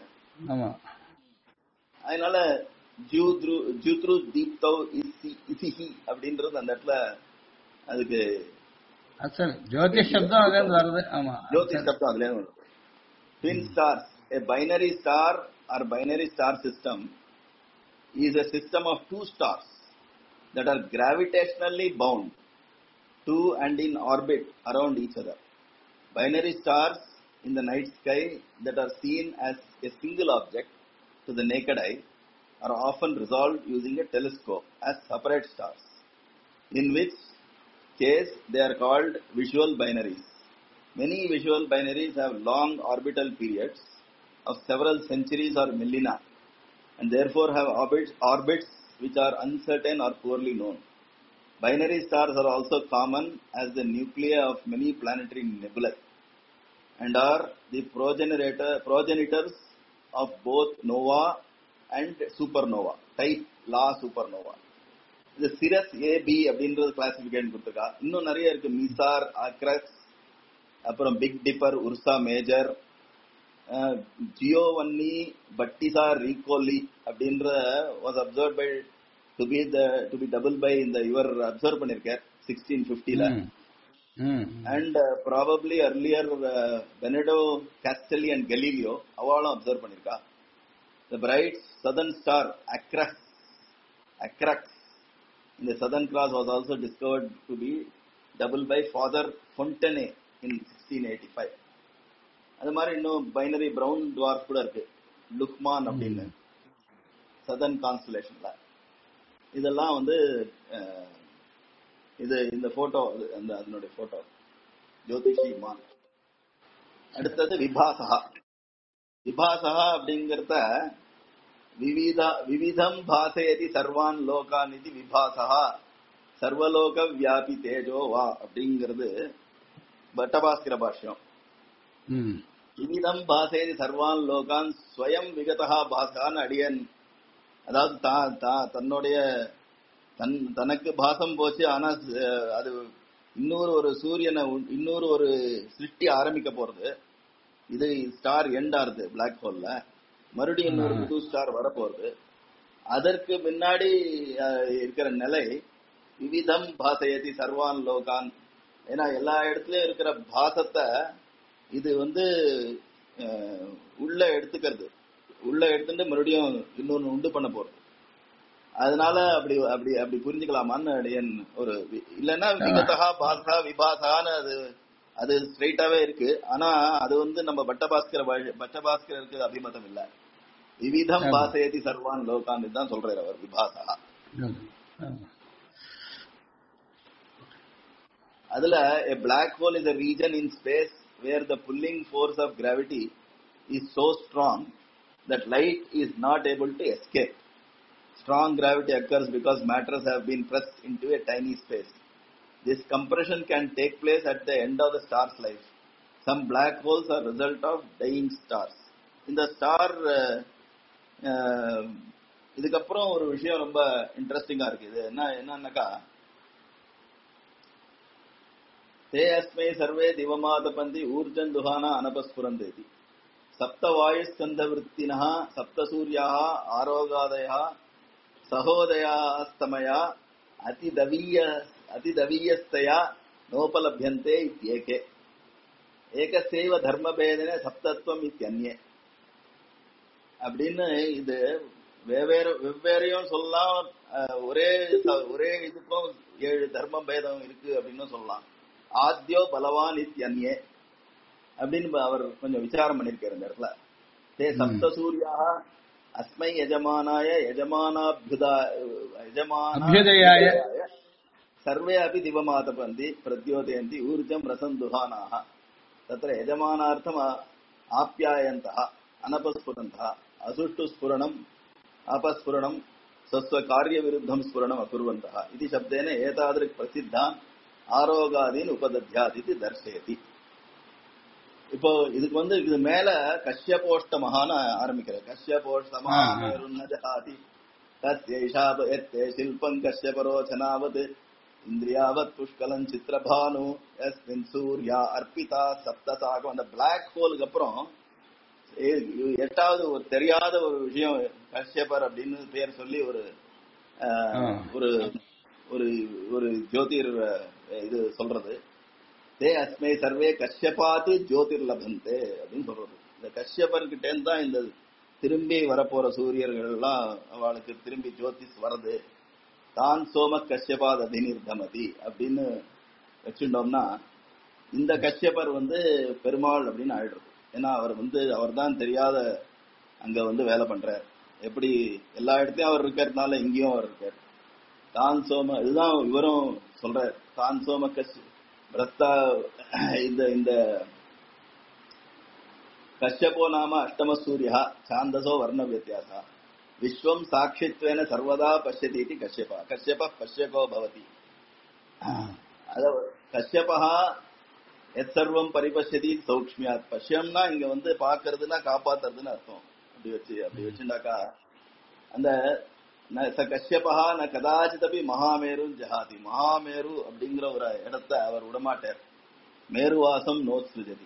அதனால ஜூத்ரு தீப்தௌ இசிஹி அப்படின்றது அந்த இடத்துல அதுக்கு ஜோதிஷ் சப்தம் அதுல இருந்து வருது. ஆமா, ஜோதிஷ் சப்தம் அதுல இருந்து வருது. Twin stars, a binary star or binary star system is a system of two stars that are gravitationally bound to and in orbit around each other. Binary stars in the night sky that are seen as a single object to the naked eye are often resolved using a telescope as separate stars, in which case they are called visual binaries. Many visual binaries have long orbital periods of several centuries or millennia, and therefore have orbits which are uncertain or poorly known. Binary stars are also common as the nuclei of many planetary nebulae and are the progenitors of both nova and supernova, type La supernova. இந்த சிரஸ் AB அப்படின்றது classification கொடுத்துருக்கா. இன்னும் நிறைய இருக்கு. Mizar, Acrux, அப்புறம் Big Dipper, Ursa Major, Giovanni, Battista Riccioli அப்படின்ற was observe by to be double by இந்த இவர் அப்சர்வ் பண்ணிருக்கார் 1650ல. And probably earlier Benedetto Castelli and Galileo அவளும் அப்சர்வ் பண்ணிருக்கா. The bright southern star Acrax in the Southern Cross was also discovered to be double by Father Fontenay in 1685. அது மாதிரி இன்னும் binary brown dwarf கூட இருக்கு, லுக்மான் அப்படின்னு, சதர்ன் கான்ஸ்டலேஷன்ல. இதெல்லாம் வந்து இது இந்த போட்டோ, அதனுடைய போட்டோ ஜோதிஷிமான். அடுத்தது விபாசகா. விபாசகா அப்படிங்கறத விவிதம் பாசயதி சர்வான் லோகான் இது விபாசகா சர்வலோக வியாபி தேஜோ வா அப்படிங்கிறது பட்டபாஸ்கர பாஷ்யம். விவிதம் பாசயதி சர்வான் லோகான் ஸ்வயம் விகதா பாசான்னு அடியன், அதாவது தன்னுடைய தனக்கு பாசம் போச்சு, ஆனா அது இன்னொரு ஒரு சூரியனை இன்னொரு ஒரு சிருஷ்டி ஆரம்பிக்க போறது. இது ஸ்டார் எண்ட் ஆறுது பிளாக் ஹோல்ல, மறுபடியும் இன்னொரு புது ஸ்டார் வரப்போறது. அதற்கு முன்னாடி இருக்கிற நிலை விவிதம் பாசயதி சர்வான் லோகான். ஏன்னா எல்லா இடத்துலயும் இருக்கிற பாசத்தை இது வந்து உள்ள எடுத்துக்கிறது, உள்ள எடுத்துட்டு மறுபடியும் இன்னொன்னு உண்டு பண்ண போறது. அதனால அப்படி அப்படி அப்படி புரிஞ்சுக்கலாமான்னு ஒரு இல்லைன்னா விகதா பாசா விபாசான்னு அது ஸ்ட்ரெயிட்டாவே இருக்கு. ஆனா அது வந்து நம்ம பட்டபாஸ்கருக்கு அபிமதம் இல்ல. விவிதம் பாசயதி சர்வான் லோகான் தான் சொல்றாரு அவர் விபாசா. அதுல a black hole is a region in space where the pulling force of gravity is so strong that light is not able to escape. Strong gravity occurs because matters have been pressed into a tiny space. This compression can take place at the end of the star's life. Some black holes are result of dying stars. இந்த star இதுக்கப்புறம் ஒரு விஷயம் ரொம்ப இன்ட்ரெஸ்டிங்கா இருக்கு. இது என்னன்னாக்கா, தே அஸ்மை survey திவமாதபந்தி Urjan துஹானா அனபஸ்புரந்தேதி சப்தவாயுஸ்கந்த விற்த்தினா சப்தசூரியா ஆரோகாதயா சகோதயாஸ்தமயா அதிதவீயஸ்தயா நோபலபியந்தே இத்யேகே ஏகசேவ தர்மபேதனே சப்தத்துவம் இத்யன்யே அப்படின்னு. இது வெவ்வேறையும் சொல்லலாம், ஒரே இதுக்கும் 7 தர்ம பேதம் இருக்கு அப்படின்னு சொல்லலாம். ஆத்யோ பலவான் இத்யன்யே, அப்படின்னு அவர் கொஞ்சம் விசாரம் பண்ணிருக்காரு இந்த இடத்துல. தே சப்த சூர்யா அஸ்மை யஜமானாய அபியுதயாய சர்வே அபி திவமாதபந்தி பிரத்யோதயந்தி ஊர்ஜம் ரசம் துஹானாக தத்ர யஜமானார்த்தம் ஆப்யாயந்தः அனபஸ்புரந்தः அசுஷ்டு ஸ்புரணம் अपस्फुरणम स्वस्व कार्य विरुद्धम स्फुरणम अकुर्वन्तः इति शब्देन एतादृक् प्रसिद्धान् आरोगादीन उपदध्यात् इति दर्शयति. இப்போ இதுக்கு வந்து இது மேல கஷ்யபோஷ்டமஹான ஆரம்பிக்கிற கஷ்யபோஷ்டமஹாதி தஸ்யைஷாபயத்தே சில்பம் கஷ்யபரோச்சனாவத் இந்திரியாவத் புஷ்கலம் சித்ரபானு யஸ்மின் சூர்யா அர்ப்பிதா சப்தசாகம். அந்த பிளாக் ஹோலுக்கு அப்புறம் எட்டாவது ஒரு தெரியாத ஒரு விஷயம் கஷ்யபர் அப்படின்னு பேர் சொல்லி ஒரு ஒரு ஒரு ஜோதிர் இது சொல்றது. தே அஸ்மை சர்வே கஷ்யபாத்து ஜோதிர் லபந்தே அப்படின்னு சொல்றது. இந்த கஷ்யபர்கிட்ட இருந்து தான் இந்த திரும்பி வரப்போற சூரியர்கள் எல்லாம் அவளுக்கு திரும்பி ஜோதிஷ் வருது. தான் சோம கஷ்யபாத் அதிநிர்தமதி அப்படின்னு வச்சுட்டோம்னா இந்த கஷ்யபர் வந்து பெருமாள் அப்படின்னு ஆயிடுறது. ஏன்னா அவர் தான் தெரியாத அங்க வந்து வேலை பண்றார். எப்படி எல்லா இடத்தையும் அவர் இருக்கிறதுனால இங்கேயும் அவர் இருக்கார். தான் சோம இதுதான் இவரும் சொல்றார். தான் சோம பிரஸ்தா இந்த கஷ்யபோ நாம அஷ்டம சூரியா சாந்தசோ வர்ண வித்தியாசா விஸ்வம் சாட்சித்வேன சர்வதா பஷ்யதி கஷ்யபா கஷ்யப பஷ்யகோ பவதி. கஷ்யபா எத் சர்வம் பரிபஷ்யதி சௌக்ஷ்மியாத். பஷ்யம்னா இங்க வந்து பாக்குறதுன்னா காப்பாத்துறதுன்னு அர்த்தம். அப்படி வச்சுட்டாக்கா அந்த கஷ்யபா ந கதாச்சிதபி மகாமேரு ஜஹாதி. மகாமேரு அப்படிங்கிற ஒரு இடத்தை அவர் விடமாட்டார். மேருவாசம் நோத்ஸ்ருஜதி.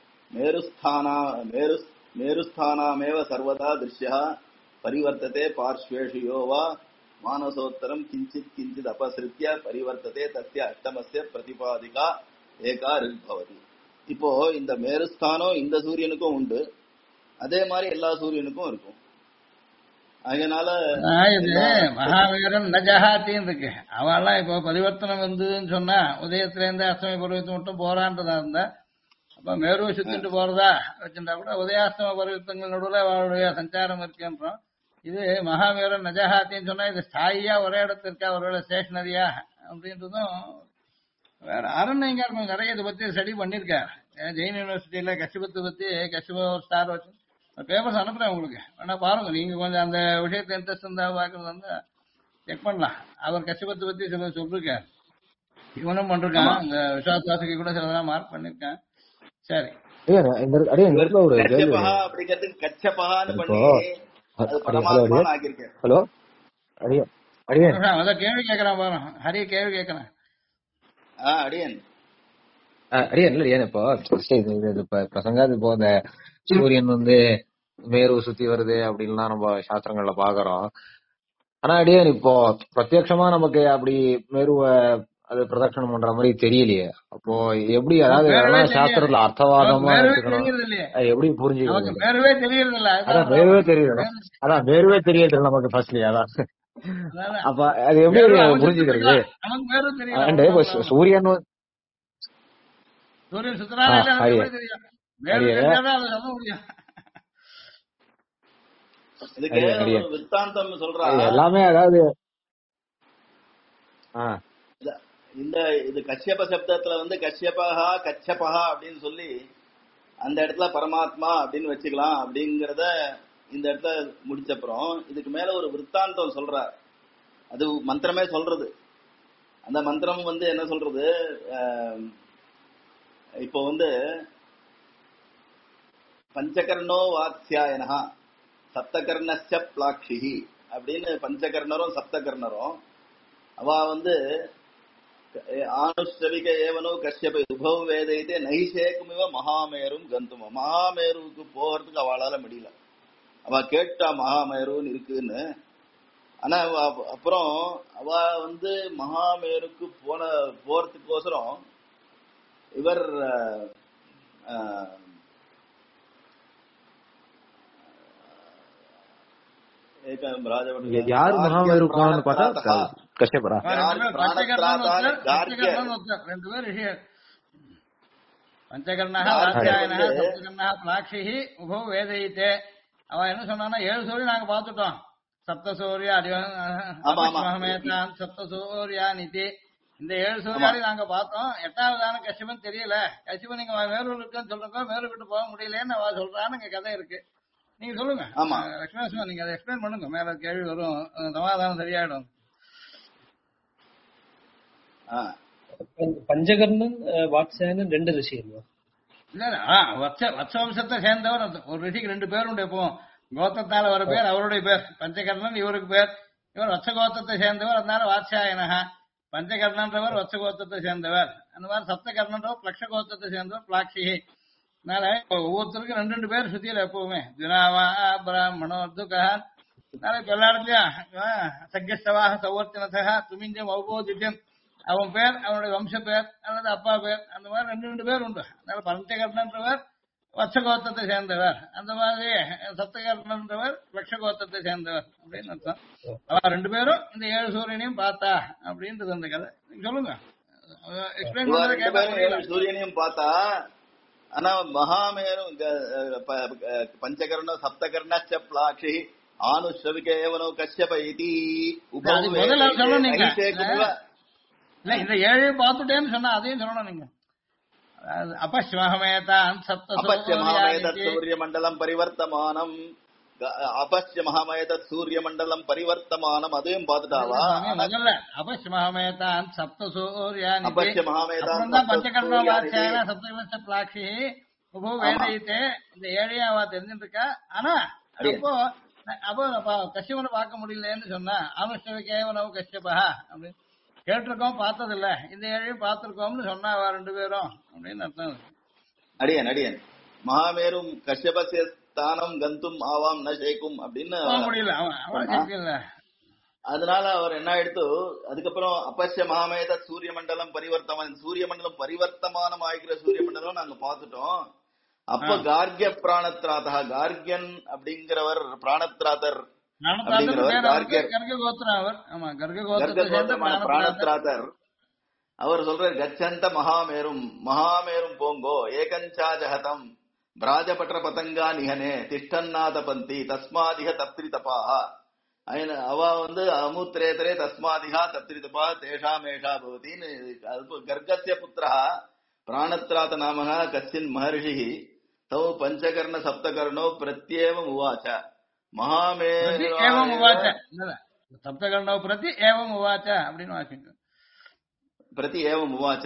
மேருஸ்தானாமேவ சர்வதா திருஷ்யா பரிவர்த்ததே பார்ஷ்வேஷு யோவா மானசோத்தரம் கிஞ்சித் கிஞ்சித் அபசிருத்திய பரிவர்த்ததே தஸ்ய அஷ்டமஸ்ய பிரதிபாதிகா ஏகா ரிக்பவதி. இப்போ இந்த மேருஸ்தானம் இந்த சூரியனுக்கும் உண்டு, அதே மாதிரி எல்லா சூரியனுக்கும் இருக்கும். அதனால மகாவீரன் நஜஹாத்தின்னு இருக்கு. அவெல்லாம் இப்போ பரிவர்த்தனம் வந்ததுன்னு சொன்னா உதயத்துல இருந்து அஸ்தமய பருவத்து மட்டும் போறான்றதா இருந்தா அப்ப மேரு சுத்திட்டு போறதா வச்சுட்டா கூட உதயாஸ்தம பருவத்தங்கள் நடுவில் அவருடைய சஞ்சாரம் இருக்குன்றோம். இது மகாவீரன் நஜஹாத்தின்னு சொன்னா இது ஸ்தாயியா ஒரே இடத்துல இருக்கா, ஒருவேளை ஸ்டேஷனரியா அப்படின்றதும் வேற. அரண்யங்க நிறைய இதை பத்தி ஸ்டடி பண்ணிருக்காரு. ஜெயின் யூனிவர்சிட்டியில கஷ்யபத்தை பத்தி கஷ்யப ஒரு ஸ்டார் வச்சு பேப்பர்ஸ் அனுப்புறேன் உங்களுக்கு, வேணா பாருங்க. நீங்க கொஞ்சம் அந்த விஷயத்தை இன்ட்ரெஸ்ட் இருந்தா பாக்குறது வந்து செக் பண்ணலாம். அவர் கஷ்யபத்தை பத்தி சில சொல்லிருக்காரு, இவனும் பண்றான். இந்த விஸ்வாசாசிக்கு கூட சிலதான் மார்க் பண்ணிருக்கேன். சரி ஹலோ அதான் கேள்வி கேட்கறான் பாரு. ஹரிய கேள்வி கேட்கறேன். அடியன் இப்போ பிரசங்காது இப்போ இந்த சூரியன் வந்து மேரு சுத்தி வருது அப்படின்லாம் நம்ம சாஸ்திரங்கள்ல பாக்குறோம். ஆனா அடியன் இப்போ பிரத்யட்சமா நமக்கு அப்படி மேருவ அது பிரதட்சணம் பண்ற மாதிரி தெரியலையே. அப்போ எப்படி, அதாவது சாஸ்திரத்துல அர்த்தவாதமா இருக்கணும், எப்படி புரிஞ்சுக்கிறது? மேருவே தெரியறதில்ல. அதான் மேருவே தெரியல, அதான் மேருவே தெரியறது நமக்கு ஃபர்ஸ்ட்லயே. அதான் அப்ப அது எப்படி புரிஞ்சுக்கிறது? சூரியன் எல்லாமே, அதாவது இது கஷ்யப சப்தத்துல வந்து கஷ்யபஹா கச்சபஹா அப்படின்னு சொல்லி அந்த இடத்துல பரமாத்மா அப்படின்னு வச்சுக்கலாம் அப்படிங்கறத இந்த இடத்துல முடிச்சப்புறம் இதுக்கு மேல ஒரு விற்த்தாந்தம் சொல்றார். அது மந்திரமே சொல்றது. அந்த மந்திரம் வந்து என்ன சொல்றது, இப்போ வந்து பஞ்சகர்ணோ வாத்ஸ்யாயனஹா சப்தகர்ணஸ்ய பிளாக்ஷிஹி அப்படின்னு பஞ்சகர்ணரும் சப்தகர்ணரும் அவ வந்து ஆனுஷ்டவிக ஏவனோ கஷ்யப உபவ வேதைத்தே நைஷேக்குமிவ மகாமேரும் கந்தும. மகாமேருவுக்கு போகிறதுக்கு அவளால முடியல. அவ கேட்டா மகாமேருன்னு இருக்குன்னு. ஆனா அப்புறம் அவ வந்து மகாமேருக்கு போறதுக்கோசரம் இவர் யாரு மகாமேரு போனான்னு பார்த்தா கஷ்யபரா. பஞ்சகர்ணா கார்கிய வாத்தியாயனா வந்து சப்தகர்ணா பிளாக்ஷி உபோ வேதயித்தே. அவன் என்ன சொன்னான்னா 7 சூரியன் நாங்க பார்த்துட்டோம். சப்த சூரிய ஆமா ஆமா அபிஷ்மஹமேதான் சப்த சூர்யா நிதி. இந்த 7 ஆமா சூர்யாவையும் நாங்க பார்த்தோம். எட்டாவதான கஷ்யபன் தெரியல. கஷ்யபன் நீங்க மேலூர் இருக்குன்னு சொல்றோம், மேலூர் விட்டு போக முடியலன்னு அவ சொல்றான்னு இங்க கதை இருக்கு. நீங்க சொல்லுங்க ஆமா. லட்சுமண, நீங்க அதை எக்ஸ்பிளைன் பண்ணுங்க. மேல கேள்வி வரும், சமாதானம் சரியாயிடும். ஆ. பஞ்சகர்ணன் வாத்சாயனன் 2 ரிஷி இல்லையா? இல்ல இல்ல வத்ச வம்சத்தை சேர்ந்தவர் ஒரு ரிஷிக்கு 2 பேர் உண்டு. எப்போ கோத்திரத்தால வர பேர் அவருடைய பேர் பஞ்சகர்ணன், இவருக்கு பேர். இவர் வத்ச கோத்திரத்தை சேர்ந்தவர், அதனால வாத்சாயனஹா. பஞ்சகர்ணன்றவர் வத்ச கோத்திரத்தை சேர்ந்தவர். அந்த மாதிரி சப்தகர்ணன்றவர் பிளக்ஷ கோத்திரத்தை சேர்ந்தவர் பிளாக்ஷி. அதனால ஒவ்வொருத்தருக்கும் 2 பேர் சுத்தியில எப்பவுமே தினாவா பிராமணோ துகான். அதனால இப்ப எல்லா இடத்துலயும் சக்யஸ்தவாக சௌவர்த்தினசகா துமிஞ்சம் ஔபோதித்யம் அவன் பேர், அவனுடைய வம்ச பேர் அல்லது அப்பா பேர், அந்த மாதிரி 2 பேர் உண்டு. அதனால பஞ்சகர்ணன்றவர் வத்சகோத்திரத்தை சேர்ந்தவர், அந்த மாதிரி சப்தகர்ணன்றவர் லட்சகோத்திரத்தை சேர்ந்தவர் அப்படின்னு அர்த்தம். அவன் 2 பேரும் இந்த 7 சூரியனையும் பார்த்தா அப்படின்றது அந்த கதை. நீங்க சொல்லுங்க, எக்ஸ்பிளைன் இவா பண்ணதை 2 கேட்டா பேரும் புரியல. 7 சூரியனையும் பார்த்தா, ஆனா மகாமேரும் பஞ்சகர்ண சப்தகர்ணச்ச பிளாக்ஷி ஆனுஷ்ரவிகேவனோ கஷ்யப இதி உபௌ அது முதல்ல சொல்லணும் நீங்க. நகிதே குருவ. இல்ல இந்த 7 பார்த்துட்டேன்னு சொன்னா அதையும் சொல்லணும் நீங்க. அபஸ்மஹமேதான் சப்த अपश्य महामयतत् சூர்யானிதி. சூரியமண்டலம் பரிவர்த்தமானம் अपश्य महामयतत् சூரியமண்டலம் பரிவர்த்தமானம் அதையும் பார்த்துட்டாவா? முதல்ல அபஸ்மஹமேதான் சப்த சூர்யானிதி. अपश्य महामयतान् அப்புறம் தான் பஞ்சகர்ண சூர்யானிதி. வாத்தியாயன சப்தகர்ண பிளாக்ஷி உபோ வேதயித்தே. இந்த 7 அவ தெரிஞ்சுட்டு இருக்கா. ஆனா அப்போ கஷ்யபனை பார்க்க முடியலன்னு சொன்னா அனுஷ்டவிகேவனோ கஷ்யபா அப்படின்னு கேட்டிருக்கோம், பார்த்தது இல்ல. இந்த 7 பார்த்திருக்கோம்னு சொன்னா 2 பேரும் அப்படின்னு அர்த்தம். அடியன் மகாமேரும் கஷ்யபஸ்ய ஸ்தானம் கந்தும் ஆவாம் ந சேக்கும் அப்படின்னு போக முடியல, அவன் கேட்கல. அதனால அவர் என்ன எடுத்து அதுக்கப்புறம் அப்பஸ்ய மகாமேத சூரிய மண்டலம் பரிவர்த்தமானம், சூரிய மண்டலம் பரிவர்த்தமானம் ஆகிக்கிற சூரிய மண்டலம் நாங்க பார்த்துட்டோம். அப்ப கார்கிய பிராணத்ராதா, கார்கியன் அப்படிங்கிறவர் பிராணத்ராதர் பிராணத்ராதர் அவர் சொல்றார் கச்சந்த மகாமேரும் மகாமேரும் போங்கோ ஏகஞ்சா ஜகதம் பிராஜபட்ர பதங்கா நிகனே திஷ்டன்னாத பந்தி தஸ்மாதிக தப்திரி தபாஹ. அவ வந்து அமுத்ரேதரே தஸ்மாதிகா தப்திரி தபா தேஷாமேஷா பவதின்னு கர்கஸ்ய புத்திரா பிராணத்ராத நாமக கச்சின் மகர்ஷி தௌ பஞ்சகர்ண சப்தகர்ணோ பிரத்யேவம் உவாச்ச சப்தகர்ணோ பிரதி ஏவம் உவாச்ச அப்படின்னு வாசிங்க. பிரதி ஏவம் உவாச்ச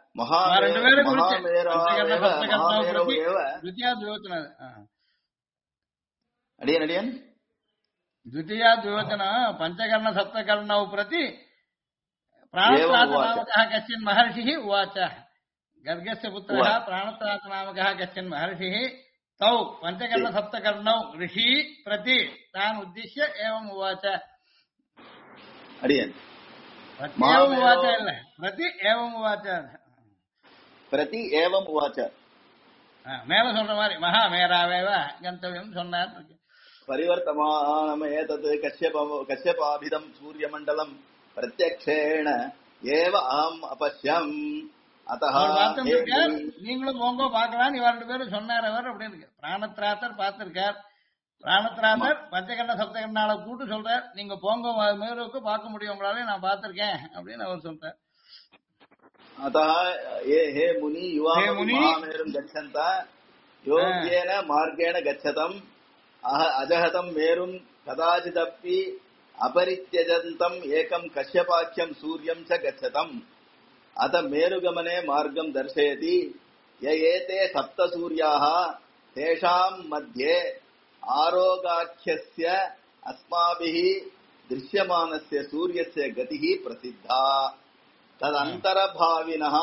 அடியன் द्वितीया द्विवचन पंचकर्ण सप्तकर्णौ प्रति प्राणत्रातनामकः कश्चिन् महर्षिः उवाच. गर्गस्य पुत्रः प्राणत्रातनामकः कश्चिन् महर्षिः तौ पंचकर्ण सप्तकर्णौ ऋषि प्रति तान् उद्दिश्य एवम् उवाच. अडियन् एवम् उवाच இல்ல प्रति एवम् उवाच. प्रति एवम् उवाच மேல சொல்ற மாதிரி மகா மேராவேவ கந்தவியம் சொன்னார். परिवर्तमानम् एतत् कश्यपाभिधम् सूर्यमण्डलम् प्रत्यक्षेण एव अहम् अपश्यम् अतः நீங்களும் போங்கோ பாக்கலாம் இவர் 2 பேரும் சொன்னார் அவர் அப்படின்னு. பிராணத்ராத்தர் பார்த்திருக்கார். பிராணத்ராத்தர் பஞ்சகர்ண சப்தகர்ணால கூட்டு சொல்றார், நீங்க போங்க மேருக்கு பார்க்க முடியும் உங்களால, நான் பார்த்திருக்கேன் அப்படின்னு அவர் சொல்றார். अतः हे मुनि युवामेरुं गच्छन्त योग्येन मार्गेण गच्छतम् अजहतम् मेरुं कदाचिदपि अपरित्यजन्तम् एकम् कश्यपाख्यम् सूर्यं च गच्छतम् अत मेरुगमने मार्गं दर्शयति य एते सप्त सूर्याः तेषाम् मध्ये आरोगाख्यस्य अस्माभिः दृश्यमानस्य सूर्यस्य गतिः प्रसिद्धा तदन्तरभाविनः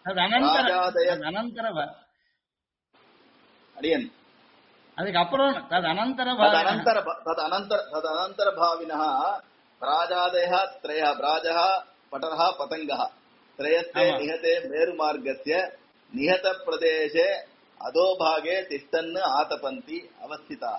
अडियन् அதுக்கப்புறம் तदनन्तरभाविनः प्राजादयः त्रयः प्राजः पटरः पतङ्गः त्रयस्ते निहते मेरुमार्गस्य निहतप्रदेशे अधोभागे तिष्ठन् आतपन्ति अवस्थिताः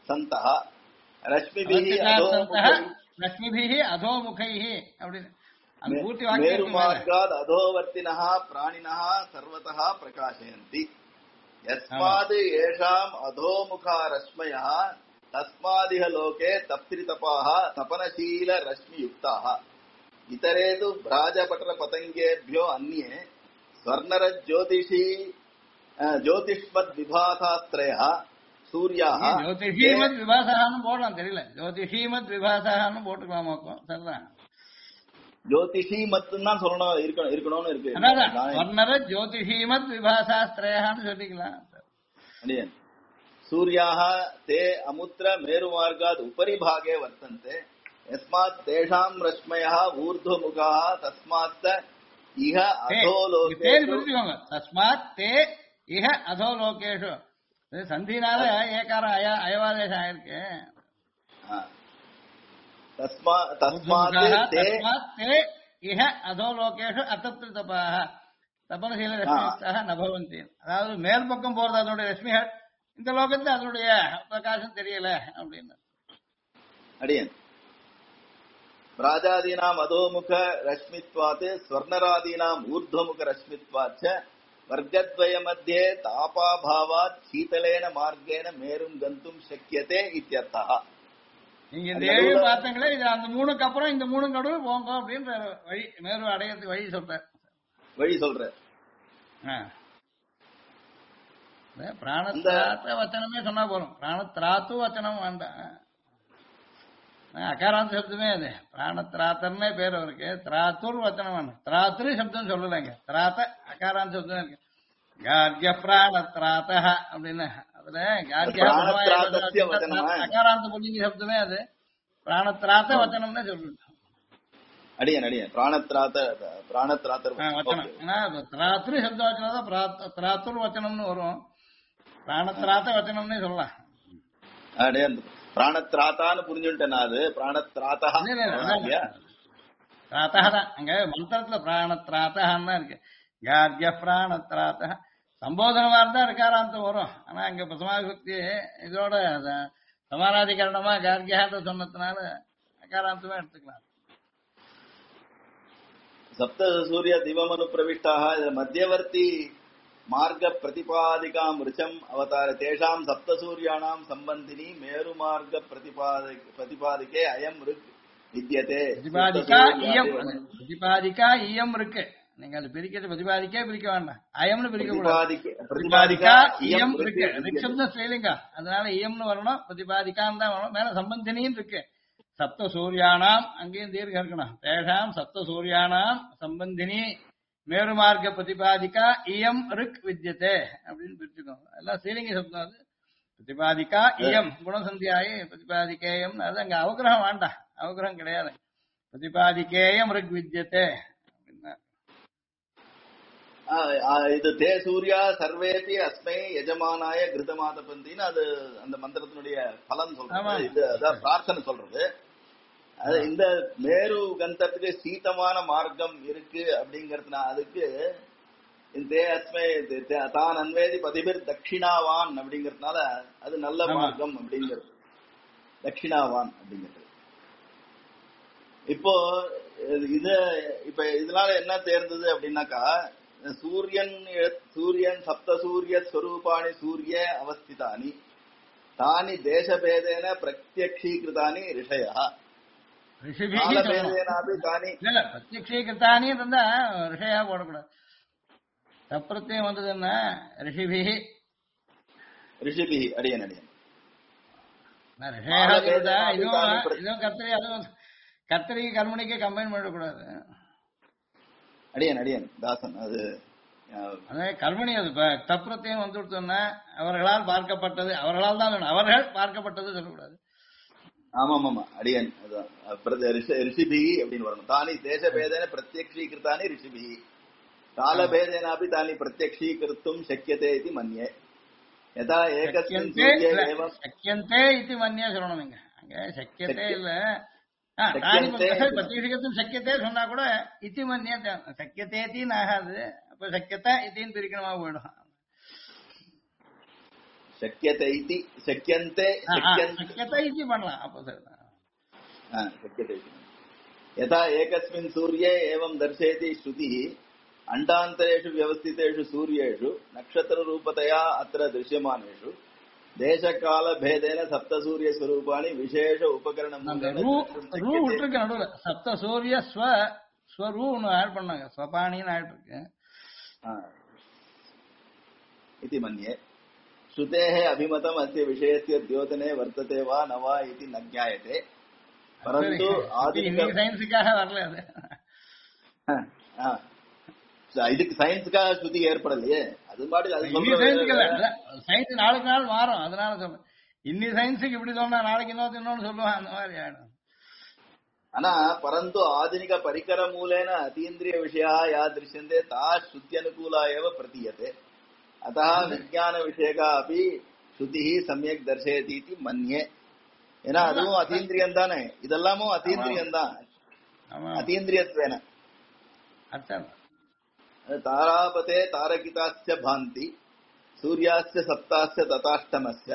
सन्तः रश्मिभिः अधोमुखैः அப்படின்னு அந்த பூர்த்தி வாக்கியத்துக்கு மேல மேருமார்காத் அதோவர்த்தினः பிராணினः சர்வதः பிரகாசயந்தி யஸ்மாத் ஏஷாம் அதோமுகா ரஷ்மயः தஸ்மாதிஹ லோகே தப்திரிதபாः தபனசீல ரஷ்மியுக்தாः इतरे तु भ्राजपटर पतंगेभ्यो अन्ये स्वर्णरज ज्योतिषी ज्योतिष्मद् विभासात्रयः सूर्याः ஜோதிஷீமத் விபாசகான்னு போடலாம் தெரியல ஜோதிஷீமத் விபாசகான்னு போட்டுக்கலாமாக்கும் சரிதான் ज्योतिषी மட்டும்தான் சொல்லணும் இருக்கணும்னு இருக்கு அதான் ஸ்வர்ணர ஜோதிஷீமத் விபாசாஸ்திரயான்னு சொல்லிக்கலாம் अडियन् सूर्याः ते अमुत्र मेरुमार्गात् उपरि भागे वर्तन्ते यस्मात् तेषां रश्मयः ऊर्ध्वमुखाः तस्मात् इह अधोलोके பேர் புரிஞ்சுக்கோங்க தஸ்மாத் தே இஹ அதோலோகேஷு இது சந்தினால ஏகாரம் அயவாதேசம் ஆயிருக்கு तस्मात् ते தஸ்மாத் தே இஹ அதோலோகேஷு அத்தப்திருதபாः தபனசீல ரஷ்மியுக்தாः ந பவந்தி அதாவது மேல் பக்கம் போறது அதனுடைய ரஷ்மிகள் இந்த லோகத்துல அதனுடைய பிரகாசம் தெரியல அப்படின்னு अडियन् प्राजादीनाम् अधोमुख रश्मित्वात् स्वर्णरादीनाम् ऊर्ध्वमुख रश्मित्वात् च वर्गद्वय मध्ये तापाभावात् शीतलेन मार्गेण मेरुं गन्तुं शक्यते इत्यर्थः நீங்க இந்த ஏழு பார்த்தீங்களே இது அந்த மூணுக்கு அப்புறம் இந்த மூணு நடுவு போங்க அப்படின்ற வழி மேரு அடையறதுக்கு வழி சொல்றேன் பிராணத்ராத்த வச்சனமே சொன்னா போறோம் பிராணத்ராத்து வச்சனம் வேண்டாம் அகாராந்த சப்தமே அது பிராணத்ராத்தர்னே பேர் அவருக்கு திராத்தூர் வச்சனம் வேணும் திராத்துரு சப்தம் சொல்லலைங்க திராத்த அகாராந்த சப்தம் இருக்கு கார்கிய பிராணத்ராத்த அப்படின்னு அதுல அகாராந்த புள்ளிங்க சப்தமே அது பிராணத்ராத்த வச்சனம்னே சொல்லுங்க அடியன் பிராணத்ராத்தர் வச்சனம் ஏன்னா திராத்துரு சப்தம் வச்சனாதான் திராத்தூர் வச்சனம்னு வரும் பிராணத்ராத்த வச்சனம்னே சொல்லலாம் அடியன் பிராணத்ராத்தான்னு புரிஞ்சுட்டேன் அது பிராணத்ராத்தா தான் அங்க மந்திரத்துல பிராணத்ராத்தான்னு தான் இருக்கு கார்கிய பிராணத்ராத்த சம்போதனமா இருந்தா இருக்காராந்தம் வரும் ஆனா அங்க பிரசமாவிபக்தி இதோட சமாராதிகரணமா கார்கியாத சொன்னதுனால அகாராந்தமே எடுத்துக்கலாம் सप्त सूर्य दिवमनु प्रविष्टाः मध्यवर्ती मार्ग प्रतिपादिकां ऋचम् अवतार तेषां सप्त सूर्याणां संबन्धिनी मेरु मार्ग प्रतिपादिके अयं ऋक् विद्यते प्रतिपादिका इयम ऋक् நீங்க அது பிரிக்கிறது பிரதிபாதிக்கே பிரிக்க வேண்டாம் அயம்னு பிரிக்க கூடாது பிரதிபாதிகா இயம் ऋक् ऋक् சப்தம் ஸ்ரீலிங்கா அதனால இயம்னு வரணும் பிரதிபாதிகான்னு தான் வரணும் மேல சம்பந்தினின்னு இருக்கு சப்த சூரியானாம் அங்கேயும் தீர்க்கம் இருக்கணும் தேஷாம் சப்த சூரியானாம் சம்பந்தினி மேருமார்க்க பிரதிபாதிகா இயம் ऋक् வித்யதே அப்படின்னு பிரிச்சுக்கோங்க எல்லாம் ஸ்ரீலிங்க சப்தம் அது பிரதிபாதிகா இயம் குணசந்தியாயி பிரதிபாதிகேயம் அது அங்க அவகிரகம் வேண்டாம் அவகிரகம் கிடையாது பிரதிபாதிகேயம் ऋक् வித்யதே இது தே சூர்யா சர்வேபி அஸ்மை எஜமானாய கிருதமாதபந்தின்னு அது அந்த மந்திரத்தினுடைய பலன் சொல்றது இது அதான் பிரார்த்தனை சொல்றது அது இந்த மேரு கந்தத்துக்கு சீதமான மார்க்கம் இருக்கு அப்படிங்கறதுனா அதுக்கு தே அஸ்மை தான் அன்வேதி பதிபிர் தட்சிணாவான் அப்படிங்கறதுனால அது நல்ல மார்க்கம் அப்படிங்கிறது தட்சிணாவான் அப்படிங்கிறது இப்போ இப்ப இதனால என்ன தேர்ந்தது அப்படின்னாக்கா சூரியன் சப்த சூரிய ஸ்வரூபாணி சூரிய அவஸ்திதானி தானி தேசபேதேன பிரத்யக்ஷீகிருதானி ரிஷயः காலபேதேனாபி தானி இல்ல பிரத்யக்ஷீகிருதானி இருந்தா ரிஷயா போடக்கூடாது தப்பிரத்தையும் வந்தது என்ன ரிஷிபிஹி அடியன் ரிஷயா இதுவும் கத்திரி அதுவும் கத்திரிக்கு கர்மணிக்கு கம்பைன் பண்ணக்கூடாது அடியன் தாசன் அது கர்மணி அது தப்புறத்தையும் வந்து கொடுத்தோம்னா அவர்களால் பார்க்கப்பட்டது அவர்களால் தான் வேணும் அவர்கள் பார்க்கப்பட்டது சொல்லக்கூடாது ஆமா அடியன் ரிஷிபி அப்படின்னு வரணும் தானி தேசபேதேன பிரத்யக்ஷீகிருத்தானி ரிஷிபி காலபேதேனாபி தானி பிரத்யக்ஷீகிருத்தும் சக்கியதே இது மன்யே யதா ஏகஸ்மின் சூர்யே ஏவம் சக்கியந்தே இது மன்யே சொல்லணும் நீங்க அங்க சக்கியதே இல்ல பிரத்யக்ஷீகத்தும் சக்கியத்தே சொன்னா கூட இத்தி மன்யே சக்கியத்தேத்தின்னு ஆகாது அப்ப சக்கியத்தை இத்தின்னு பிரிக்கணுமா போயிடும் சக்கியத்தை இத்தி சக்கியந்தே சக்கியத்தை இத்தி பண்ணலாம் அப்போ சக்கியத்தை यथा एकस्मिन् सूर्ये एवं दर्शयति श्रुतिः अण्डान्तरेषु व्यवस्थितेषु सूर्येषु नक्षत्ररूपतया अत्र दृश्यमानेषु देशकालभेदेन सप्तसूर्यस्वरूपाणि विशेष அந்த उपकरणमूलेन ரூ द्रष्टुं ரூ शक्यते விட்டுருக்கு நடுவில் சப்த சூரிய ஸ்வரூன்னு ஆட் பண்ணாங்க ஸ்வபாணின்னு ஆட் இருக்கு. इति मन्ये श्रुतेः अभिमतम् अस्य विषयस्य द्योतने वर्तते वा न वा इति न ज्ञायते परन्तु आधुनिक இன்னைக்கு சயின்ஸுக்காக வரல அது. இதுக்கு சயின்ஸுக்காக ஸ்ருதி ஏற்படலையே அது பாட்டு அது இன்னி சயின்ஸுக்கு இல்ல சயின்ஸ் நாளுக்கு நாள் மாறும் அதனால சொல்றேன். இன்னி சயின்ஸுக்கு இப்படி சொன்னா நாளைக்கு இன்னொன்னு சொல்லுவான் அந்த மாதிரி ஆயிடும். ஆனா பரந்து ஆधुनिक परिकर मूलेन अतीन्द्रिय विषयाः या दृश्यन्ते ताः श्रुत्यनुकूला एव प्रतीयते अतः विज्ञान विषयका अपि श्रुतिः सम्यक् दर्शयति इति मन्ये. ஏன்னா அதுவும் அத்தீந்திரியம் தானே, இதெல்லாமும் அத்தீந்திரியம் தான், அத்தீந்திரியத்வேன. அர்த்தம் தாராபதே தாரகிதாஸ்ய பாந்தி சூர்யாஸ்ய சப்தாஸ்ய ததாஷ்டமஸ்ய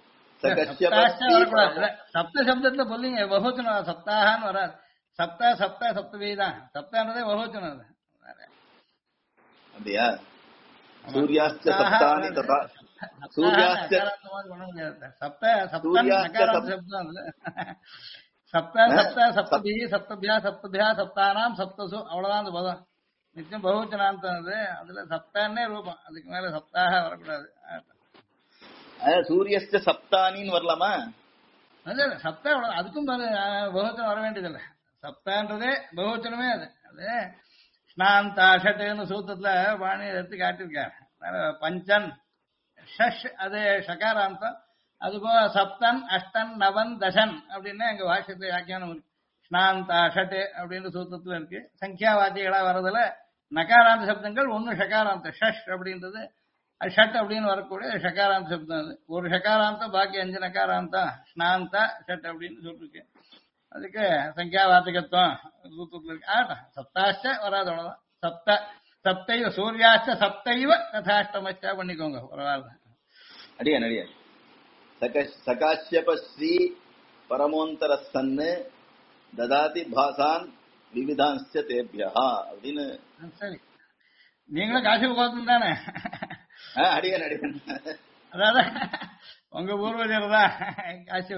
சப்த சப்தத்துல சொல்லிங்க பகுவச்சனம் சப்தாகான்னு வராது. சப்தா சப்தா சப்தவீதான் சப்தான்றதே பகுவச்சனம். அப்படியா? சூர்யாஸ்ய சப்தானி ததா சூர்யாஸ்ய சப்த சப்தம் சப்தம் சப்த சப்த சப்தபி சப்தபியா சப்தபியா சப்தானாம் சப்தசு அவ்வளவுதான் அந்த பதம். நிச்சயம் பகுவச்சனாந்தம் அது. அதுல சப்தானே ரூபம், அதுக்கு மேல சப்தாக வரக்கூடாது. சூரியஸ்ய சப்தானின்னு வரலாமா? சப்தா அதுக்கும் பகுவச்சனம் வர வேண்டியதில்லை. சப்தான்றதே பகுவச்சனமே அது. அது ஸ்நாந்தா ஷட்டுன்னு சூத்திரத்துல பாணி எடுத்து காட்டியிருக்காரு. பஞ்சன் ஷஷ் அது ஷகாராந்தம். அதுபோல சப்தன் அஷ்டன் நவன் தசன் அப்படின்னு எங்க வாக்கியத்துல வியாக்கியானம் இருக்கு. ஸ்நாந்தா ஷட்டு அப்படின்னு சூத்திரத்துல இருக்கு. சங்கியாவாதிகளா வர்றதுல நகாராந்த சப்தங்கள் ஒன்னு ஷகாராந்தம் ஷஷ் அப்படின்றது ஷட் அப்படின்னு வரக்கூடிய ஷகாராந்த சப்தம். அது ஒரு ஷகாராந்தம் பாக்கி 5 நகாராந்தம் ஸ்நாந்தா ஷட் அப்படின்னு சொல்லிருக்கு. அதுக்கு சங்கியாவாதிகத்துவம் சூத்திரத்துல இருக்கு. சப்தாச்ச வராது அவ்வளவுதான். சப்த சப்தைவ சூர்யாச்ச சப்தைவ ததாஷ்டமச்சா பண்ணிக்கோங்க பரவாயில்ல. அடியா அடியா சகாஷ்யப ஸ்ரீ பரமோந்தர சன்னு ததாதி பாசான் விவிதான்ஸ்ச தேப்யா அப்படின்னு. சரி, நீங்களும் காசி கோத்தம் தானே? அடியன் அடியன் அதாவது உங்க பூர்வஜர் தான் காசி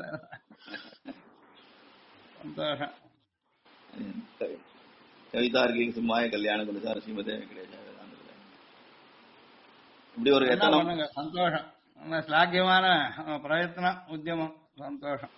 சந்தோஷம். கவிதார்கி சிம்மாய கல்யாண குலசார ஸ்ரீமதே இப்படி ஒரு எத்தனை சந்தோஷம். ஸ்லாக்கியமான பிரயத்னம் உத்தியமம் சந்தோஷம்.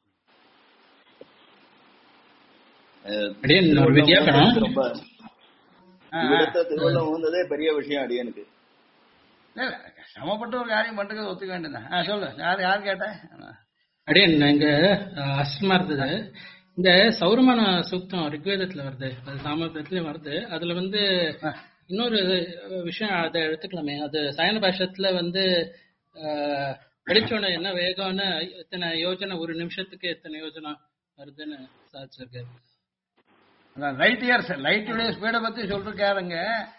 ரொம்ப திருவள்ளம் ஊந்ததே பெரிய விஷயம் அடியனுக்கு. சமப்பட்ட ஒரு காரியம் பண்றது ஒத்துக்க வேண்டியதான். சொல்லு யாரு கேட்ட அடியன் இங்க அஷ்டமா இருந்தது. இந்த சௌரமான சூக்தம் ரிக்வேதத்துல வருது, அது சாமர்த்தியத்துலயும் வருது. அதுல இன்னொரு விஷயம் அதை எடுத்துக்கலாமே. அது சயன பாஷத்துல படிச்சோட என்ன வேகம்னு எத்தனை யோஜனை ஒரு நிமிஷத்துக்கு எத்தனை யோஜனை வருதுன்னு சாதிச்சிருக்காரு. லைட் இயர்ஸ் லைட்டுடைய ஸ்பீடை பத்தி சொல்லிருக்காருங்க.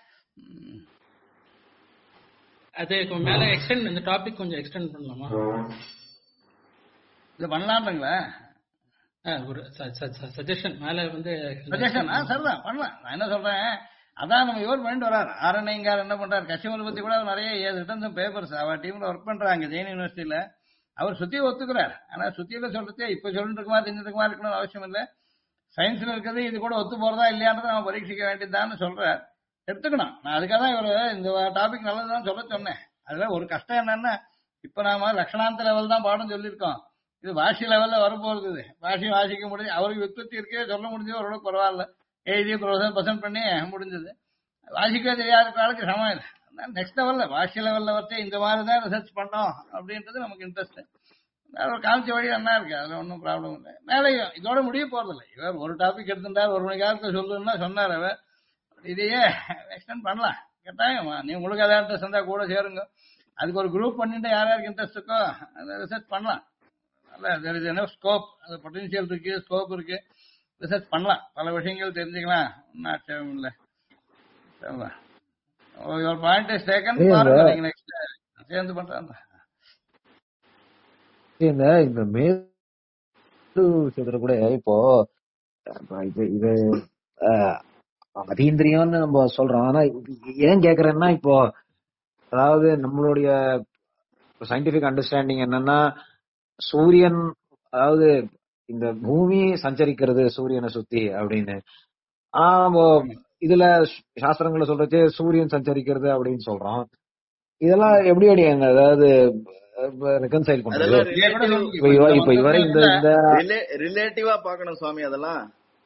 அது மேல எக்ஸ்டெண்ட் இந்த டாபிக் கொஞ்சம் எக்ஸ்டெண்ட் பண்ணலாமா? இது பண்ணலாம்ங்களா? ஒரு சஜஷன் மேல சஜஷன் சரிதான் பண்ணலாம். நான் என்ன சொல்றேன், அதான் நம்ம இவர் பண்ணிட்டு வர்றாரு. ஆரண்யங்கார் என்ன பண்றாரு, கஷ்மீர் பத்தி கூட நிறைய ரிட்டர்ன் பேப்பர்ஸ் அவர் டீம்ல ஒர்க் பண்றாங்க ஜெயின் யூனிவர்சிட்டியில. அவர் சுத்தியை ஒத்துக்கிறார். ஆனா சுத்தியில சொல்றதே இப்ப சொல்லிட்டு இருக்குமா தெரிஞ்சுட்டு இருக்குமா இருக்கணும்னு அவசியம் இல்லை. சயின்ஸ்ல இருக்கிறது இது கூட ஒத்து போறதா இல்லையான்றதை நம்ம பரீட்சிக்க வேண்டியதுதான் சொல்றார். எடுத்துக்கணும். நான் அதுக்காக தான் இவர் இந்த டாபிக் நல்லதுதான் சொல்ல சொன்னேன். அதுல ஒரு கஷ்டம் என்னன்னா, இப்ப நாம லட்சணாந்த லெவல் தான் பாடம் சொல்லியிருக்கோம். இது வாசி லெவல்ல வரப்போகுது. வாசி வாசிக்க முடிஞ்சு அவருக்கு விற்பத்தி இருக்கே சொல்ல முடிஞ்சது ஓரளவுக்கு பரவாயில்ல. எழுதி பர்சன்ட் பண்ணி முடிஞ்சது. வாசிக்க தெரியாத ஆளுக்கு சமம் இல்லை. நெக்ஸ்ட் லெவல்ல வாசி லெவல்ல வச்சு இந்த மாதிரிதான் ரிசர்ச் பண்ணோம் அப்படின்றது நமக்கு இன்ட்ரெஸ்ட். காமிச்ச வழி என்ன இருக்கு, அதுல ஒன்றும் ப்ராப்ளம் இல்லை. மேலேயும் இதோட முடிய போறதில்லை. இவர் ஒரு டாபிக் எடுத்துட்டார், 1 மணி நேரத்துக்கு சொல்லணும்னா சொன்னார். அவர் இதையே எக்ஸ்டெண்ட் பண்ணலாம் கட்டாயம். நீ உங்களுக்கு அதான் இன்ட்ரெஸ்ட் இருந்தா கூட சேருங்க. அதுக்கு ஒரு குரூப் பண்ணிட்டு யாருக்கு இன்ட்ரெஸ்ட் இருக்கோ அதை ரிசர்ச் பண்ணலாம். நல்ல என்ன ஸ்கோப், அது பொட்டன்சியல் இருக்கு, ஸ்கோப் இருக்கு, ரிசர்ச் பண்ணலாம். பல விஷயங்கள் தெரிஞ்சுக்கலாம். ஒன்றும் ஆட்சேபம் இல்லை. ஒரு பாயிண்ட் இஸ் டேக்கன். பாருங்க நெக்ஸ்ட் சேர்ந்து பண்றாங்க. இந்த மேரு கூட இப்போ இது அஹ், அதீந்திரியம்னு நம்ம சொல்றோம். ஆனா ஏன் கேக்குறேன்னா இப்போ அதாவது நம்மளுடைய சயின்டிபிக் அண்டர்ஸ்டாண்டிங் என்னன்னா சூரியன் அதாவது இந்த பூமி சஞ்சரிக்கிறது சூரியனை சுத்தி அப்படின்னு. ஆனா நம்ம இதுல சாஸ்திரங்களை சொல்றது சூரியன் சஞ்சரிக்கிறது அப்படின்னு சொல்றோம். இதெல்லாம் எப்படி அடியாங்க அதாவது ரெக்கன்சைல் பண்றது? அதெல்லாம் இப்ப இவரை இந்த இந்த ரிலேட்டிவா பாக்கணும் சுவாமி. அதெல்லாம்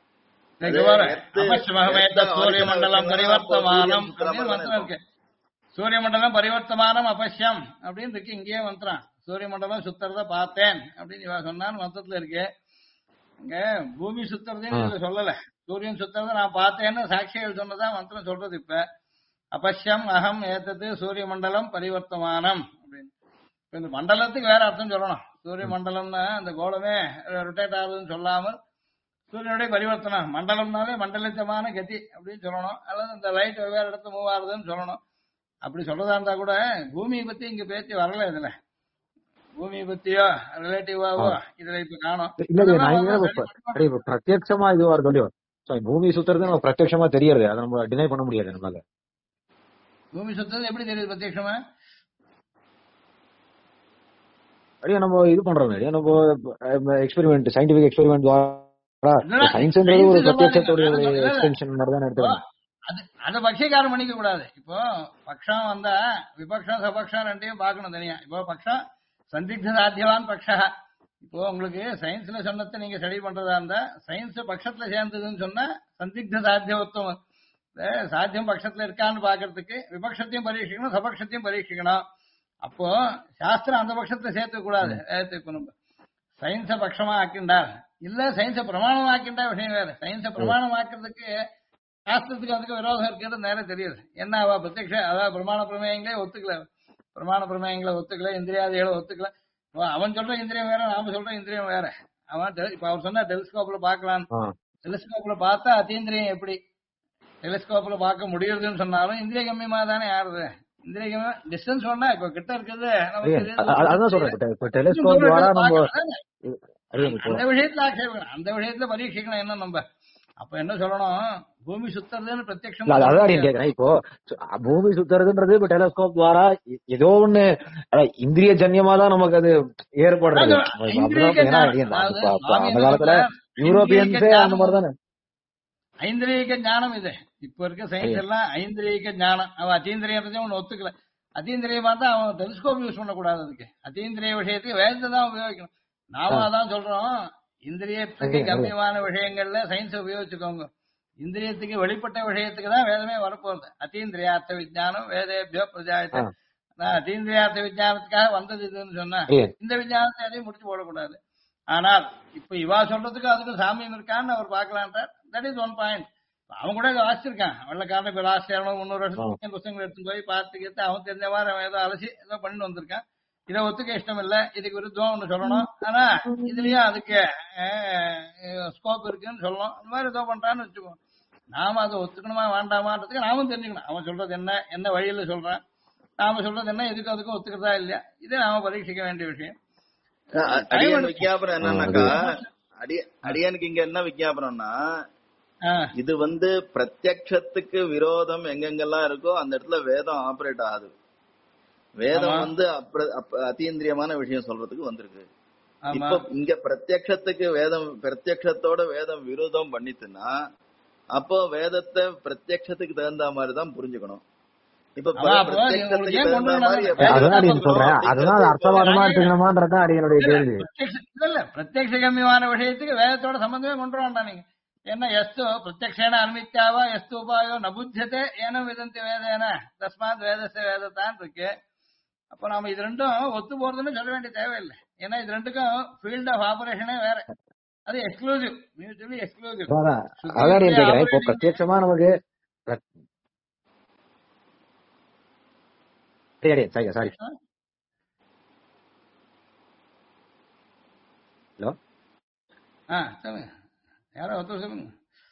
சூரிய மண்டலம் பரிவர்த்தமானம் அப்படின்னு மந்திரம் இருக்கு. சூரிய மண்டலம் பரிவர்த்தமானம் அபஷ்யம் அப்படின்னு இருக்கு. இங்கேயே மந்திரம் சூரிய மண்டலம் சுத்துறத பார்த்தேன் அப்படின்னு இவ சொன்னான்னு மந்திரத்துல இருக்கு. இங்க பூமி சுத்துறதுன்னு இதுல சொல்லல. சூரியன் சுத்துறத நான் பார்த்தேன்னு சாட்சிகள் சொன்னதா மந்திரம் சொல்றது. இப்ப அபஷ்யம் அகம் ஏத்தது சூரிய மண்டலம் பரிவர்த்தமானம் அப்படின்னு. இப்ப இந்த மண்டலத்துக்கு வேற அர்த்தம் சொல்லணும். சூரிய மண்டலம்னா அந்த கோலமே ரொட்டேட் ஆகுதுன்னு சொல்லாமல் சூரியனுடைய பரிவர்த்தனம். மண்டலம்னாலே மண்டலித்தமான கதி அப்படின்னு சொல்லணும். அல்லது இந்த லைட் வெவ்வேறு இடத்துல மூவ் ஆகுதுன்னு சொல்லணும். அப்படி சொல்றதா இருந்தா கூட பூமியை பத்தி இங்க பேச்சு வரல. இதுல பூமியை பத்தியோ ரிலேட்டிவாவோ இதுல இப்ப காணும். பிரத்யட்சமா இதுவா இருக்கும். பூமி சுத்துறது நம்ம பிரத்யட்சமா தெரியறது. அதை நம்ம டினை பண்ண முடியாது. நம்மளால பூமி சுத்துறது எப்படி தெரியுது பிரத்யட்சமா? அப்படியே நம்ம இது பண்றோம். நம்ம எக்ஸ்பெரிமெண்ட் சயின்டிபிக் எக்ஸ்பெரிமெண்ட் சயின்ஸ்ன்றது ஒரு பிரத்யட்சத்தோட எக்ஸ்டென்ஷன் மாதிரி தான் எடுத்துக்கணும். அந்த பட்சக்காரம் பண்ணிக்க கூடாது. இப்போ பக்ஷம் வந்தா விபக்ஷம் சபக்ஷம் ரெண்டையும் பார்க்கணும் தனியா. இப்போ பக்ஷம் சந்திக்த சாத்தியவான் பக்ஷா. இப்போ உங்களுக்கு சயின்ஸ்ல சொன்னதை நீங்க ஸ்டடி பண்றதா இருந்தா சயின்ஸ் பட்சத்துல சேர்ந்ததுன்னு சொன்னா சந்திக்த சாத்தியத்துவம் சாத்தியம் பட்சத்துல இருக்கான்னு பாக்குறதுக்கு விபக்ஷத்தையும் பரீட்சிக்கணும் சபக்ஷத்தையும் பரீட்சிக்கணும். அப்போ சாஸ்திரம் அந்த பட்சத்தை சேர்த்துக்க கூடாது. இப்ப நம்ம சயின்ஸ பட்சமா ஆக்கிண்டார் இல்ல சயின்ஸ பிரமாணம் ஆக்கிண்டா விஷயம் வேற. சயின்ஸ பிரமாணம் ஆக்குறதுக்கு சாஸ்திரத்துக்கு அதுக்கு விரோதம் இருக்கிறது நேரம் தெரியுது. என்ன அவ பிரத்யக்ஷ அதாவது பிரமாண பிரமேயங்களே ஒத்துக்கல. பிரமாண பிரமேயங்களை ஒத்துக்கல, இந்திரியாதிகளை ஒத்துக்கல. அவன் சொல்ற இந்திரியம் வேற, நாம சொல்ற இந்திரியம் வேற. அவன் இப்ப அவர் சொன்னா டெலிஸ்கோப்ல பாக்கலாம். டெலிஸ்கோப்ல பார்த்தா அத்தீந்திரியம் எப்படி டெலிஸ்கோப்ல பார்க்க முடியுதுன்னு சொன்னாலும் இந்திரிய கம்மியமா தானே ஆறுது. இந்திரிய கம்மியா டிஸ்டன்ஸ் சொன்னா இப்ப கிட்ட இருக்குது அந்த விஷயத்துல ஆட்சேபம். அந்த விஷயத்துல பரீட்சிக்கணும் என்ன நம்ம. அப்ப என்ன சொல்லணும், பூமி சுத்துறதுன்னு பிரத்யட்சம் கேக்குறேன். இப்போ பூமி சுத்துறதுன்றது இப்ப டெலிஸ்கோப் துவாரா ஏதோ ஒண்ணு இந்திரிய ஜன்யமா தான் நமக்கு அது ஏற்படுறது. அந்த காலத்துல யூரோப்பியன்ஸே அந்த மாதிரிதானே ஐந்திரியக ஞானம். இது இப்ப இருக்க சயின்ஸ் எல்லாம் ஐந்திரியக ஞானம். அவன் அத்தீந்திரியத்தையும் ஒண்ணு ஒத்துக்கல. அத்தீந்திரியம் பார்த்தா அவன் டெலிஸ்கோப் யூஸ் பண்ணக்கூடாது. அதுக்கு அத்தீந்திரிய விஷயத்துக்கு வேதத்தை தான் உபயோகிக்கணும். நாம அதான் சொல்றோம், இந்திரியத்துக்கு கம்மியமான விஷயங்கள்ல சயின்ஸ் உபயோகிச்சுக்கோங்க. இந்திரியத்துக்கு வெளிப்பட்ட விஷயத்துக்கு தான் வேதமே வரப்போகுது. அத்தீந்திரியார்த்த விஜயானம் வேதேபியோ பிரஜாயத்தை. அத்தீந்திரியார்த்த விஜயானத்துக்காக வந்தது இதுன்னு சொன்னா இந்த விஜயானத்தை அதையும் முடிச்சு போடக்கூடாது. ஆனால் இப்ப இவா சொல்றதுக்கு அதுக்கு சாமியம் இருக்கான்னு அவர் பாக்கலான்றார். That is one point. அவன் கூட இதை வாசிச்சிருக்கான். வெள்ளக்காரன் இப்ப லாஸ்ட் 200 வருஷத்துக்கு புத்தகங்கள் எடுத்து போய் பார்த்துக்கிட்டு அவன் தெரிஞ்ச மாதிரி அவன் ஏதோ அலசி ஏதோ பண்ணிட்டு வந்திருக்கான். இதை ஒத்துக்க இஷ்டம் இல்ல, இதுக்கு விருத்தம் ஒண்ணு சொல்லணும். ஆனா இதுலயும் அதுக்கு ஸ்கோப் இருக்குன்னு சொல்லணும். அந்த மாதிரி ஏதோ பண்றான்னு வச்சுக்கோ. நாம அதை ஒத்துக்கணுமா வேண்டாமான்றதுக்கு நாமும் தெரிஞ்சுக்கணும். அவன் சொல்றது என்ன, என்ன வழியில சொல்றான், நாம சொல்றது என்ன, இதுக்கு அதுக்கும் ஒத்துக்கிறதா இல்லையா, இதே நாம பரீட்சிக்க வேண்டிய விஷயம். விஞ்ஞாபனம் என்னன்னாக்கா அடியானுக்கு இங்க என்ன விஞ்ஞாபனம்னா, இது பிரத்யக்ஷத்துக்கு விரோதம் எங்கெங்கெல்லாம் இருக்கோ அந்த இடத்துல வேதம் ஆபரேட் ஆகுது. வேதம் அத்தீந்திரியமான விஷயம் சொல்றதுக்கு வந்திருக்கு. இப்ப இங்க பிரத்யக்ஷத்துக்கு வேதம் பிரத்யக்ஷத்தோட வேதம் விரோதம் பண்ணிட்டுன்னா அப்போ வேதத்தை பிரத்யக்ஷத்துக்கு தகுந்த மாதிரி தான் புரிஞ்சுக்கணும். இப்ப பிரத்யக்ஷத்துக்கு தகுந்த மாதிரி சொல்றேன். அதுதான் அர்த்தவாதமா எடுத்துக்கணுமான்றதான் அடியனுடைய கேள்வி. இல்ல பிரத்யக்ஷ கம்மியமான விஷயத்துக்கு வேதத்தோட சம்பந்தமே கொண்டு வேண்டாம் நீங்க. என்ன எஸ்து பிரத்யக்ஷேன அனுமித்யாவா எஸ்து உபாயோ நபுத்தியதே ஏன விதந்தி வேதேன தஸ்மாத் வேதத்தை வேதத்தான் இருக்கு. அப்ப நாம இது ரெண்டும் ஒத்து போறதுன்னு சொல்ல வேண்டிய தேவையில்லை. ஏன்னா இது ரெண்டுக்கும் ஃபீல்ட் ஆஃப் ஆபரேஷனே வேற. அது எக்ஸ்க்ளூசிவ், மியூச்சுவலி எக்ஸ்க்ளூசிவ். இப்போ பிரத்யட்சமா நமக்கு சாரி ஹலோ சொல்லுங்க, யாரோ ஒருத்தர் சொல்லுங்க.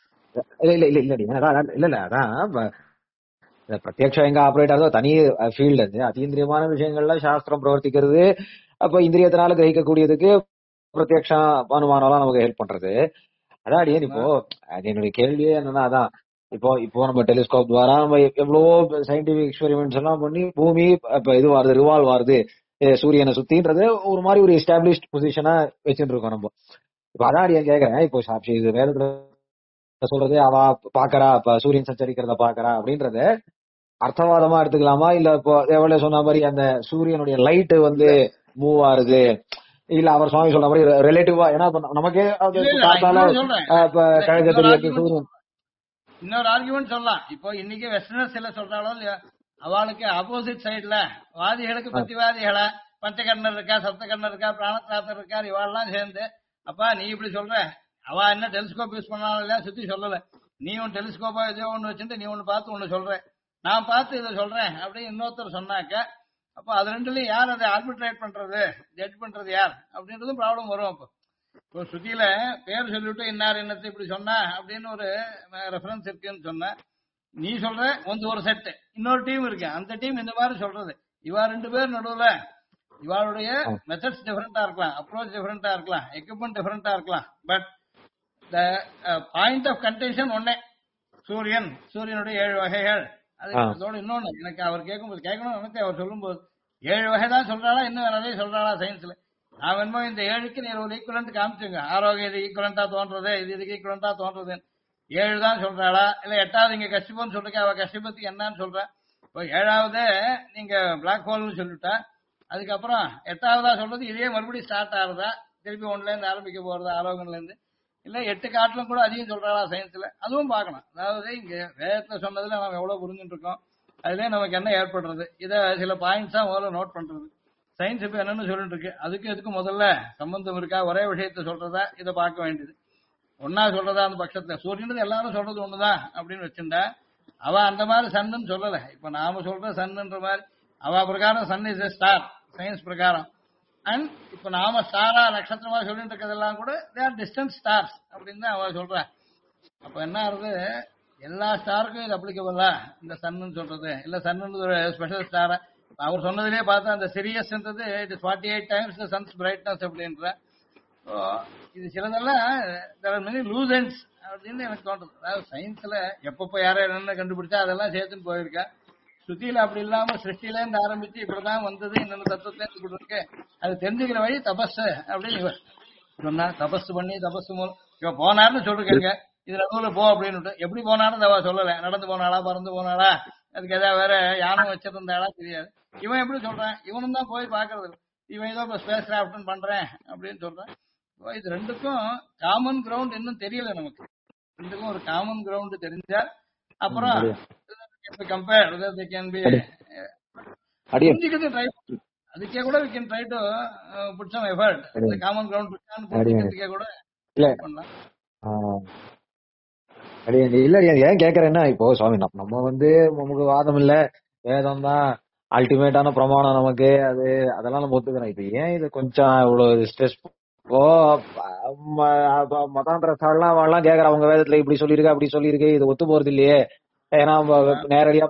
இல்ல அதான் பிரத்யக்ஷம் எங்க ஆபரேட் ஆகுதோ தனி ஃபீல்டு. அது அதீந்திரியமான விஷயங்கள்ல சாஸ்திரம் பிரவர்த்திக்கிறது. அப்ப இந்திரியத்தினால கிரகிக்கக்கூடியதுக்கு பிரத்யக்ஷ அனுமானம்லாம் நமக்கு ஹெல்ப் பண்றது. அதான் அடியேன் இப்போ அது என்னுடைய கேள்வியே என்னன்னா அதான் இப்போ நம்ம டெலிஸ்கோப் துவாரா நம்ம எவ்வளவோ சயின்டிபிக் எக்ஸ்பெரிமெண்ட்ஸ் எல்லாம் பண்ணி பூமி இப்ப இது வருது ரிவால்வ் ஆகுது சூரியனை சுத்தின்றது ஒரு மாதிரி ஒரு எஸ்டாப்ளிஷ்ட் பொசிஷனா வச்சுட்டு இருக்கோம் நம்ம. இப்ப அதான் அடியேன் கேக்குறேன், இப்போ சாட்சி இது வேதத்துல சொல்றது அவ பாக்கறா இப்ப சூரியன் சஞ்சரிக்கிறத பாக்கறா அப்படின்றத அர்த்தவாதமா எடுத்துக்கலாமா, இல்ல இப்போ எவ்வளவு சொன்ன மாதிரி அந்த சூரியனுடைய லைட் வந்து மூவ் ஆகுது, இல்ல அவர் சுவாமி சொல்ற மாதிரி ரிலேட்டிவா, ஏன்னா நமக்கே காத்தால இப்ப கிழக்கு தெரியாது சூரியன். இன்னொரு ஆர்குமெண்ட் சொல்லலாம். இப்போ இன்னைக்கு வெஸ்டர்னர்ஸ் எல்லாம் சொல்றாளோ இல்லையா, அவளுக்கு ஆப்போசிட் சைட்ல வாதிகளுக்கு பிரதிவாதிகளா பஞ்சகர்ணர் இருக்கா, சப்தகர்ணர் இருக்கா, பிராணத்ராத்தர் இருக்கா, இவாள்லாம் சேர்ந்து அப்பா நீ இப்படி சொல்ற, அவ என்ன டெலிஸ்கோப் யூஸ் பண்ணாலும் இல்லையா சுத்தி சொல்லல, நீ ஒன்னு டெலிஸ்கோப்பா ஏதோ ஒண்ணு வச்சுட்டு நீ ஒண்ணு பார்த்து ஒண்ணு சொல்ற, நான் பார்த்து இதை சொல்றேன் அப்படின்னு இன்னொருத்தர் சொன்னாக்க, அப்போ அது ரெண்டுலயும் யார் அதை ஆர்பிட்ரேட் பண்றது, ஜட்ஜ் பண்றது யார் அப்படின்றதும் ப்ராப்ளம் வரும். அப்போ இப்போ ஸ்ருதியில பேர் சொல்லிட்டு இன்னார் என்னத்தை இப்படி சொன்னா அப்படின்னு ஒரு ரெஃபரன்ஸ் இருக்குன்னு சொன்ன, நீ சொல்ற ஒரு செட், இன்னொரு டீம் இருக்கு, அந்த டீம் இந்த மாதிரி சொல்றது, இவா ரெண்டு பேர் நடுவுல இவாளுடைய மெத்தட்ஸ் டிஃபரெண்டா இருக்கலாம், அப்ரோச் டிஃபரெண்டா இருக்கலாம், எக்யூப்மெண்ட் டிஃபரெண்டா இருக்கலாம், but the point of contention ஒன்னே, சூரியனுடைய 7 வகைகள். அது அதோட இன்னொன்னு எனக்கு அவர் கேட்கும்போது கேட்கணும் எனக்கு அவர் சொல்லும்போது 7 வகை தான் சொல்றாளா, இன்னும் நிறைய சொல்றாளா சயின்ஸ்ல, நான் வேணுமோ இந்த 7க்கு நீ ஒரு ஈக்குவலண்ட் காமிச்சுங்க, ஆரோக்கியம் இது ஈக்குவலண்டா தோன்றது, இதுக்கு ஈக்குவலண்டா தோன்றது, 7 தான் சொல்றாளா, இல்ல 8வது இங்க கஷ்டிபம்னு சொல்லிருக்க, அவ கஷ்டிபத்துக்கு என்னன்னு சொல்ற, இப்போ 7வது நீங்க பிளாக் ஹோல்னு சொல்லிட்டா, அதுக்கப்புறம் 8வதா சொல்றது இதே மறுபடியும் ஸ்டார்ட் ஆகுதா, திருப்பி 1ல இருந்து ஆரம்பிக்க போறதா ஆரோக்கியம்ல இருந்து, இல்ல 8 காட்டிலும் கூட அதிகம் சொல்றாளா சயின்ஸ்ல, அதுவும் பார்க்கணும். அதாவது இங்க வேதத்துல சொன்னதுல நம்ம எவ்வளவு புரிஞ்சுட்டு இருக்கோம், அதுலயே நமக்கு என்ன ஏற்படுறது, இத சில பாயிண்ட்ஸா முதல்ல நோட் பண்றது. சயின்ஸ் இப்ப என்னன்னு சொல்லிட்டு இருக்கு, அதுக்கு எதுக்கு முதல்ல சம்பந்தம் இருக்கா, ஒரே விஷயத்த சொல்றதா, இதை பார்க்க வேண்டியது. ஒன்னா சொல்றதா அந்த பட்சத்துல சூரியன் எல்லாரும் சொல்றது ஒண்ணுதான் அப்படின்னு வச்சிருந்தா, அவ அந்த மாதிரி சன்னு சொல்லல, இப்ப நாம சொல்ற சன்னுன்ற மாதிரி அவ பிரகாரம் சன் இஸ் ஸ்டார் சயின்ஸ் பிரகாரம், அண்ட் இப்ப நாம ஸ்டாரா நட்சத்திரமா சொல்லிட்டு இருக்கிறதெல்லாம் கூட தே ஆர் டிஸ்டன்ட் ஸ்டார்ஸ் அப்படின்னு தான் அவ சொல்ற. அப்ப என்ன ஆகுது, எல்லா ஸ்டாருக்கும் இது அப்ளிகபிளா இந்த சன்னு சொல்றது, இல்ல சன்னு ஒரு ஸ்பெஷல் ஸ்டார அவர் சொன்னதுலேயே பார்த்தா அந்த சிரியஸ்ன்றது it is 48 times the sun's brightness அப்படின்ற. இது சிலதெல்லாம் there are many loose ends அப்படின்னு எனக்கு தோன்றது. அதாவது சயின்ஸ்ல எப்பப்ப யார என்ன கண்டுபிடிச்சா அதெல்லாம் சேர்த்துன்னு போயிருக்கா, ஸ்ருதியில அப்படி இல்லாம சிருஷ்டில இருந்து ஆரம்பிச்சு இப்படிதான் வந்தது, இந்த தத்துவத்துல இருந்து இப்படி இருக்கு, அது தெரிஞ்சுக்கிற வழி தபஸ் அப்படின்னு இவர் சொன்னா, தபஸ் பண்ணி தபஸ் மூலம் இவ போனார்னு சொல்லிருக்காங்க, இது நடுவுல போ அப்படின்னு, எப்படி போனாலும் அவ சொல்லல, நடந்து போனாளா பறந்து போனாளா, அதுக்கு ஏதாவது வேற யானம் வச்சிருந்தாளா தெரியாது. இவன் எப்படி சொல்றான், இவனும் தான் போய் பாக்குறது, இவன் ஏதோ இப்ப ஸ்பேஸ் கிராஃப்ட் பண்றேன் அப்படின்னு சொல்றான். இது ரெண்டுக்கும் காமன் கிரவுண்ட் இன்னும் தெரியல நமக்கு, ரெண்டுக்கும் ஒரு காமன் கிரவுண்ட் தெரிஞ்சா அப்புறம் கம்பேர் கேன் பி புரிஞ்சுக்கிறது ட்ரை, அதுக்கே கூட we can try to put some effort, இந்த காமன் கிரவுண்ட் இருக்கான்னு புரிஞ்சுக்கிறதுக்கே கூட பண்ணலாம். இல்ல ஏன் கேக்குறேன்னா, இப்போ சுவாமி நம்ம வந்து நமக்கு வாதம் இல்ல, வேதம் தான் அல்டிமேட்டான பிரமாணம் நமக்கு, அதெல்லாம் நம்ம ஒத்துக்கிறோம். இப்ப ஏன் இது கொஞ்சம் இவ்வளவு ஸ்ட்ரெஸ், இப்போ மதாந்திர எல்லாம் கேக்குற, அவங்க வேதத்துல இப்படி சொல்லிருக்கு அப்படி சொல்லிருக்கு, இது ஒத்து போறது இல்லையே, ஏன்னா நேரடியா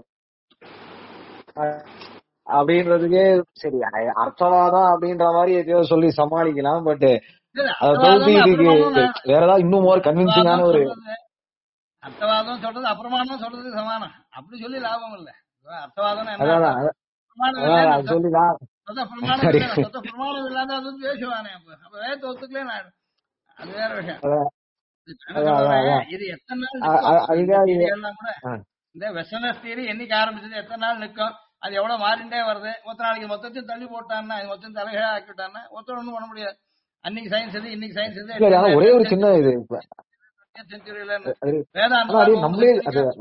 அப்படின்றதுக்கே சரி அர்த்தவாதம் அப்படின்ற மாதிரி எதையோ சொல்லி சமாளிக்கலாம், பட் அதை தவிர்த்து இதுக்கு வேற ஏதாவது இன்னும் மோர் கன்வின்சிங்கான ஒரு அர்த்தவாதம் சொல்றது அப்பிரமாணம் சொல்றது சமானம், அப்படி சொல்லி லாபம் இல்ல. அர்த்தவாதம் சொல்லி பிரமாணம் இல்லாத அது பேசுவானே, அப்ப வேத ஒத்துக்கலே நான், அது வேற விஷயம். இது எத்தனை நாள் கூட இந்த வெஸ்டர்னர்ஸ் தியரி என்னைக்கு ஆரம்பிச்சது, எத்தனை நாள் நிற்கும், அது எவ்வளவு மாறிண்டே வருது, ஒருத்த நாளைக்கு மொத்தத்தையும் தள்ளி போட்டான்னா, மொத்தம் தலைகீழா ஆக்கிவிட்டான்னா ஒருத்தர் ஒண்ணும் பண்ண முடியாது. அன்னைக்கு சயின்ஸ் இது இன்னைக்கு சயின்ஸ் இது, ஒரே ஒரு சின்ன இது செஞ்சுரியில நம்மளே